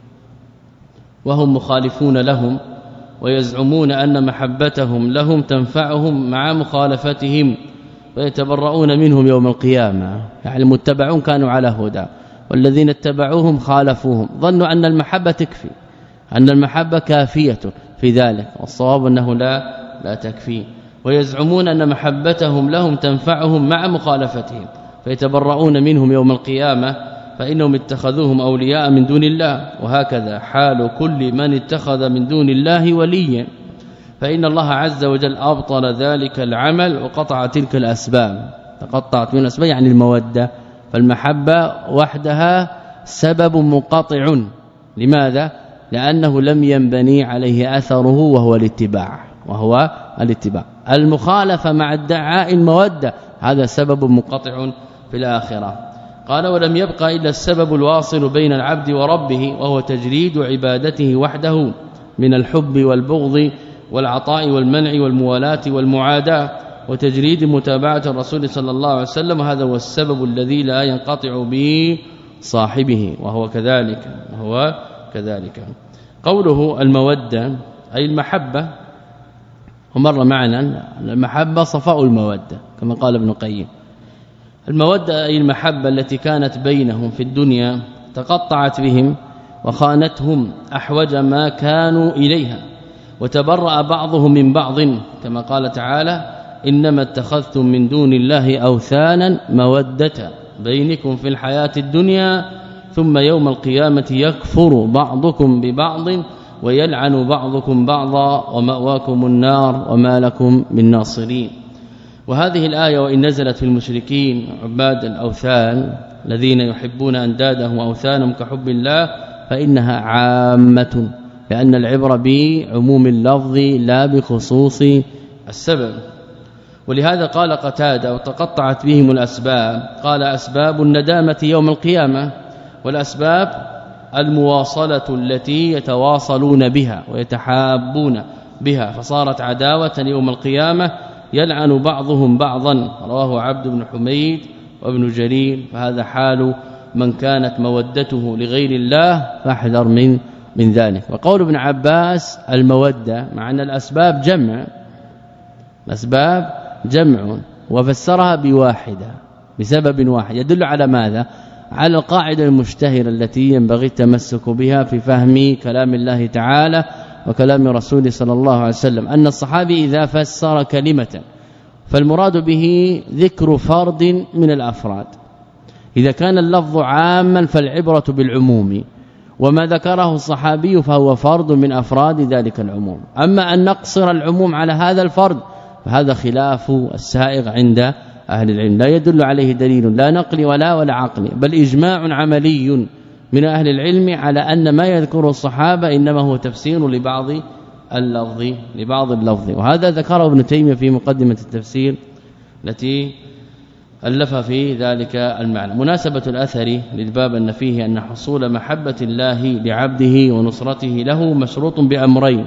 وهم مخالفون لهم ويزعمون أن محبتهم لهم تنفعهم مع مخالفتهم ويتبرؤون منهم يوم القيامة. يعني المتبعون كانوا على هدى والذين اتبعوهم خالفوهم ظنوا أن المحبة تكفي أن المحبة كافية في ذلك والصواب أنه لا لا تكفي. ويزعمون أن محبتهم لهم تنفعهم مع مخالفتهم فيتبرؤون منهم يوم القيامة فإنهم اتخذوهم أولياء من دون الله. وهكذا حال كل من اتخذ من دون الله وليا فإن الله عز وجل أبطل ذلك العمل وقطع تلك الأسباب. تقطعت من الأسباب يعني المودة. فالمحبة وحدها سبب منقطع. لماذا؟ لأنه لم ينبني عليه أثره وهو الاتباع وهو الاتباع. المخالفة مع ادعاء المودة هذا سبب منقطع في الآخرة. قال ولم يبقى إلا السبب الواصل بين العبد وربه وهو تجريد عبادته وحده من الحب والبغض والعطاء والمنع والموالاة والمعاداة وتجريد متابعة الرسول صلى الله عليه وسلم. وهذا هو السبب الذي لا ينقطع به صاحبه وهو كذلك وهو كذلك. قوله المودة أي المحبة ومر معنا المحبة صفاء المودة كما قال ابن القيم. المودة أي المحبة التي كانت بينهم في الدنيا تقطعت بهم وخانتهم أحوج ما كانوا إليها وتبرأ بعضهم من بعض كما قال تعالى إنما اتخذتم من دون الله أوثانا مودة بينكم في الحياة الدنيا ثم يوم القيامة يكفر بعضكم ببعض ويلعن بعضكم بعضا ومأواكم النار وما لكم من ناصرين. وهذه الآية وإن نزلت في المشركين عباد الأوثان الذين يحبون أندادهم وأوثانهم كحب الله فإنها عامة لأن العبرة بعموم اللفظ لا بخصوص السبب. ولهذا قال قتادة وتقطعت بهم الأسباب قال أسباب الندامة يوم القيامة والأسباب المواصلة التي يتواصلون بها ويتحابون بها فصارت عداوة يوم القيامة يلعن بعضهم بعضا. رواه عبد بن حميد وابن جرير. فهذا حال من كانت مودته لغير الله فاحذر من من ذلك. وقول ابن عباس المودة مع أن الأسباب جمع الأسباب جمع وفسرها بواحدة بسبب واحد يدل على ماذا؟ على القاعدة المشتهرة التي ينبغي التمسك بها في فهم كلام الله تعالى وكلام رسوله صلى الله عليه وسلم أن الصحابي إذا فسر كلمة فالمراد به ذكر فرد من الافراد. إذا كان اللفظ عاما فالعبرة بالعموم، وما ذكره الصحابي فهو فرد من أفراد ذلك العموم. أما أن نقصر العموم على هذا الفرد فهذا خلاف السائغ عند أهل العلم، لا يدل عليه دليل لا نقلي ولا ولا عقلي، بل إجماع عملي من أهل العلم على أن ما يذكره الصحابة إنما هو تفسير لبعض اللفظ لبعض اللفظ. وهذا ذكره ابن تيمية في مقدمة التفسير التي ألف في ذلك المعنى. مناسبة الأثر للباب أن فيه أن حصول محبة الله لعبده ونصرته له مشروط بأمرين: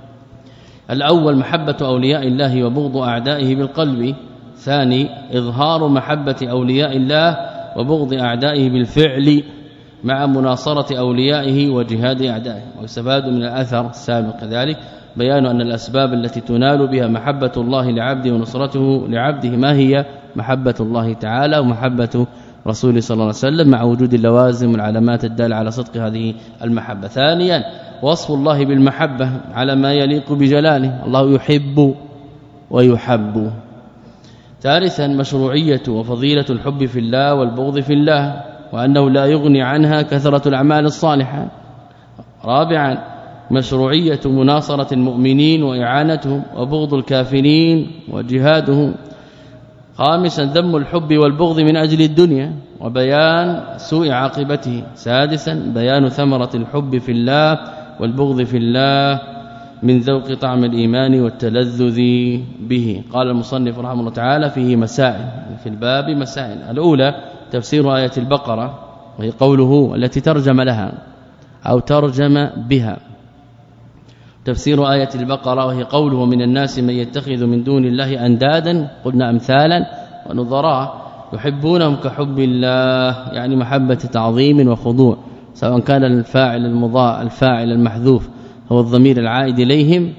الأول محبة أولياء الله وبغض أعدائه بالقلب، ثاني إظهار محبة أولياء الله وبغض أعدائه بالفعل مع مناصرة أوليائه وجهاد أعدائه. واستفاد من الأثر السابق ذلك بيان أن الأسباب التي تنال بها محبة الله لعبده ونصرته لعبده ما هي محبة الله تعالى ومحبة رسوله صلى الله عليه وسلم، مع وجود اللوازم والعلامات الدالة على صدق هذه المحبة. ثانيا وصف الله بالمحبة على ما يليق بجلاله، الله يحب ويحب. ثالثا مشروعية وفضيلة الحب في الله والبغض في الله، وأنه لا يغني عنها كثرة الأعمال الصالحة. رابعا مشروعية مناصرة المؤمنين وإعانتهم وبغض الكافرين وجهادهم. خامسا ذم الحب والبغض من أجل الدنيا وبيان سوء عاقبته. سادسا بيان ثمرة الحب في الله والبغض في الله من ذوق طعم الإيمان والتلذذ به. قال المصنف رحمه الله تعالى فيه مسائل في الباب مسائل. الأولى تفسير آية البقرة، وهي قوله التي ترجم لها أو ترجم بها. تفسير آية البقرة وهي قوله من الناس من يتخذ من دون الله أندادا، قلنا أمثالا ونظراء يحبونهم كحب الله، يعني محبة تعظيم وخضوع، سواء كان الفاعل المضاء الفاعل المحذوف هو الضمير العائد إليهم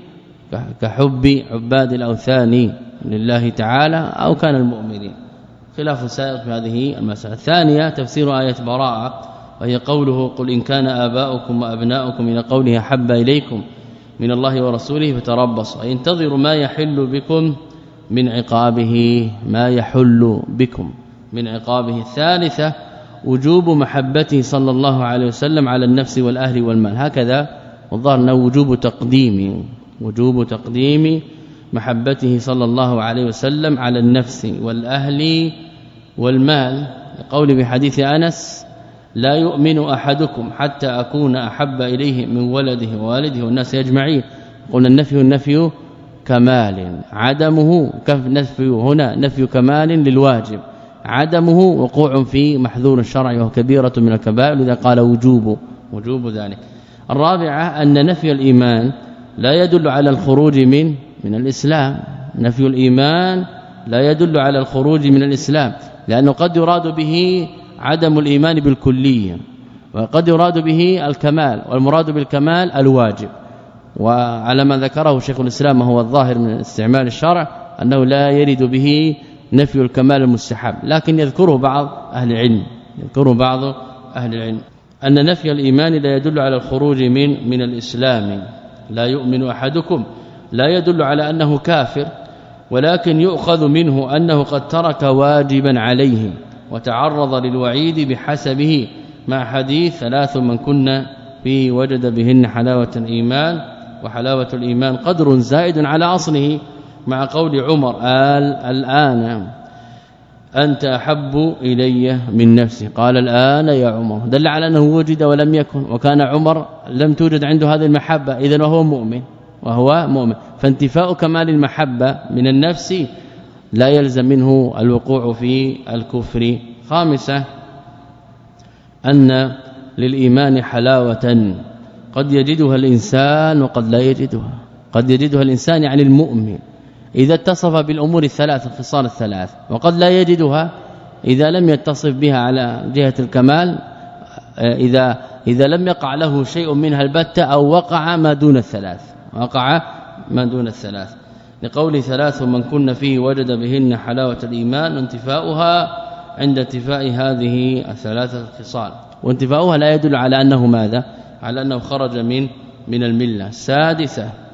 كحب عباد الأوثان لله تعالى أو كان المؤمنين، خلاف سائغ في هذه المسألة. الثانية تفسير آية براءة، وهي قوله قل إن كان آباؤكم وأبناؤكم إلى قوله حب إليكم من الله ورسوله فتربصوا، أي انتظروا ما يحل بكم من عقابه، ما يحل بكم من عقابه. الثالثة وجوب محبته صلى الله عليه وسلم على النفس والأهل والمال، هكذا والظاهر انه وجوب تقديم وجوب تقديم محبته صلى الله عليه وسلم على النفس والأهل والمال، قول بحديث أنس لا يؤمن أحدكم حتى أكون أحب إليه من ولده ووالده والناس أجمعين. قلنا النفي النفي كمال، عدمه كنفي هنا نفي كمال للواجب، عدمه وقوع في محذور الشرع وهو كبيرة من الكبائر، لذا قال وجوب وجوب ذلك. الرابعة أن نفي الإيمان لا يدل على الخروج من من الإسلام، نفي الإيمان لا يدل على الخروج من الإسلام، لأنه قد يراد به عدم الإيمان بالكلية، وقد يراد به الكمال، والمراد بالكمال الواجب. وعلى ما ذكره شيخ الإسلام هو الظاهر من استعمال الشرع أنه لا يرد به نفي الكمال المستحب، لكن يذكره بعض أهل العلم يذكره بعض أهل العلم أن نفي الإيمان لا يدل على الخروج من من الإسلام. لا يؤمن أحدكم لا يدل على أنه كافر، ولكن يؤخذ منه أنه قد ترك واجبا عليه وتعرض للوعيد بحسبه، مع حديث ثلاث من كنا فيه وجد بهن حلاوة الإيمان، وحلاوة الإيمان قدر زائد على أصله، مع قول عمر آل الآن أنت أحب إلي من نفسي، قال الآن يا عمر، دل على أنه وجد ولم يكن، وكان عمر لم توجد عنده هذه المحبة، إذن وهو مؤمن وهو مؤمن فانتفاء كمال المحبة من النفس لا يلزم منه الوقوع في الكفر. خامسة أن للإيمان حلاوة قد يجدها الإنسان وقد لا يجدها، قد يجدها الإنسان يعني المؤمن إذا اتصف بالأمور الثلاث الخصال الثلاث، وقد لا يجدها إذا لم يتصف بها على جهة الكمال، إذا إذا لم يقع له شيء منها البتة أو وقع ما دون الثلاث وقع ما دون الثلاث، لقول ثلاث من كن فيه وجد بهن حلاوة الإيمان، وانتفاؤها عند انتفاء هذه الثلاثة الخصال، وانتفاؤها لا يدل على أنه ماذا؟ على أنه خرج من من الملة. السادسة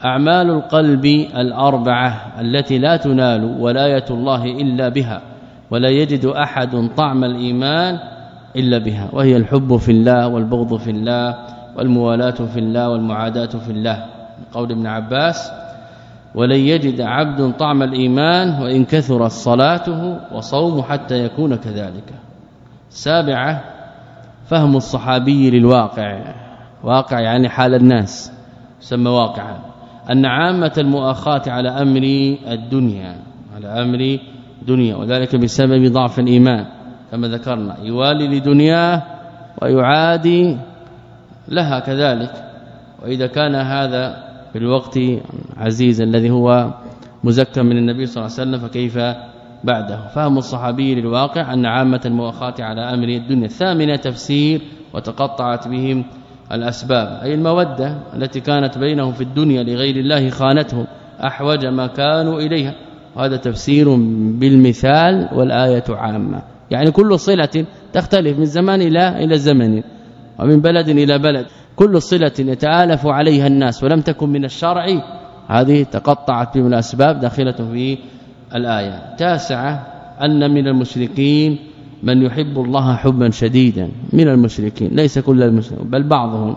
أعمال القلب الأربعة التي لا تنال ولاية الله إلا بها ولا يجد أحد طعم الإيمان إلا بها، وهي الحب في الله والبغض في الله والموالاة في الله والمعاداة في الله. قول ابن عباس: ولن يجد عبد طعم الإيمان وإن كثرت صلاته وصومه حتى يكون كذلك. سابعة: فهم الصحابي للواقع، واقع يعني حال الناس يسمى واقعا، أن عامة المؤاخاة على أمر الدنيا على أمر دنيا، وذلك بسبب ضعف الإيمان كما ذكرنا، يوالي لدنياه ويعادي لها كذلك. وإذا كان هذا في الوقت عزيز الذي هو مزكى من النبي صلى الله عليه وسلم فكيف بعده؟ فهم الصحابي للواقع أن عامة المؤاخاة على أمر الدنيا. الثامنة: تفسير وتقطعت بهم الأسباب، أي المودة التي كانت بينهم في الدنيا لغير الله خانتهم أحوج ما كانوا إليها، وهذا تفسير بالمثال والآية عامة، يعني كل صلة تختلف من زمان إلى إلى زمن ومن بلد إلى بلد، كل صلة يتآلف عليها الناس ولم تكن من الشرع هذه تقطعت بهم الأسباب داخلة في الآية. تاسعة: أن من المشركين من يحب الله حبا شديدا، من المشركين ليس كل المشركين بل بعضهم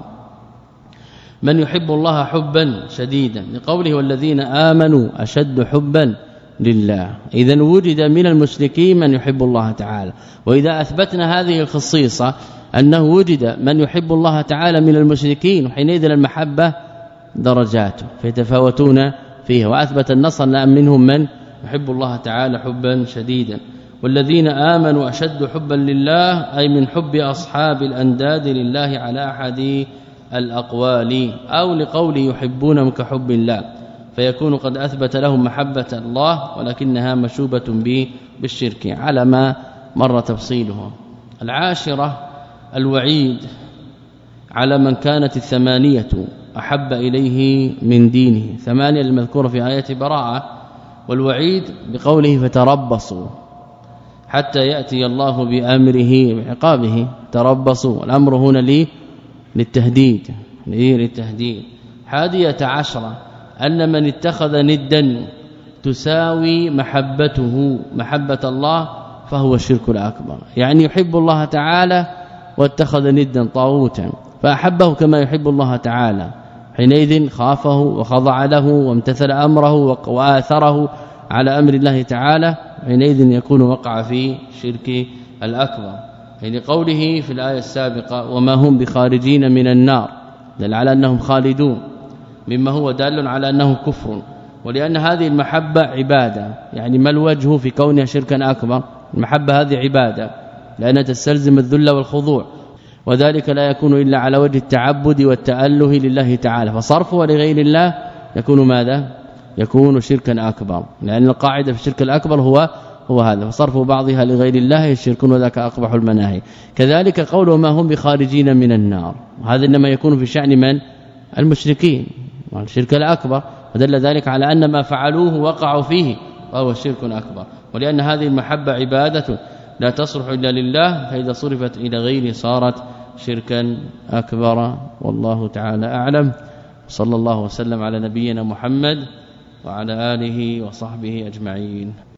من يحب الله حبا شديدا، لقوله: والذين آمنوا أشد حبا لله. إذا وجد من المشركين من يحب الله تعالى، وإذا أثبتنا هذه الخصيصة أنه وجد من يحب الله تعالى من المشركين، وحينئذ المحبة درجات فيتفاوتون فيها، وأثبت النص أن منهم من يحب الله تعالى حبا شديدا. والذين آمنوا أشد حبا لله، أي من حب أصحاب الأنداد لله على أحد الأقوال، أو لقول يحبونهم كحب الله، فيكون قد أثبت لهم محبة الله ولكنها مشوبة بالشرك على ما مر تفصيله. العاشرة: الوعيد على من كانت الثمانية أحب إليه من دينه، ثمانية المذكورة في آية براءة، والوعيد بقوله: فتربصوا حتى يأتي الله بأمره بعقابه. تربصوا، الأمر هنا لي للتهديد للتهديد. حادية عشرة: أن من اتخذ ندا تساوي محبته محبة الله فهو الشرك الأكبر، يعني يحب الله تعالى واتخذ ندا طاغوتا فأحبه كما يحب الله تعالى، حينئذ خافه وخضع له وامتثل أمره وآثره على أمر الله تعالى، حينئذ يكون وقع في شرك الأكبر. يعني قوله في الآية السابقة: وما هم بخارجين من النار، دل على أنهم خالدون، مما هو دال على أنه كفر. ولأن هذه المحبة عبادة، يعني ما الوجه في كونها شركا أكبر؟ المحبة هذه عبادة لأنها تستلزم الذل والخضوع، وذلك لا يكون إلا على وجه التعبد والتأله لله تعالى، فصرفه لغير الله يكون ماذا؟ يكون شركا أكبر، لأن القاعدة في الشرك الأكبر هو هو هذا، فصرف بعضها لغير الله الشرك، وذاك أقبح المناهي. كذلك قوله ما هم بخارجين من النار، وهذا إنما يكون في شأن من؟ المشركين والشرك الأكبر، ودل ذلك على أن ما فعلوه وقعوا فيه وهو الشرك الأكبر. ولأن هذه المحبة عبادة لا تصلح إلا لله، فإذا صرفت إلى غيره صارت شركا أكبر. والله تعالى أعلم. صلى الله وسلم على نبينا محمد وعلى آله وصحبه أجمعين.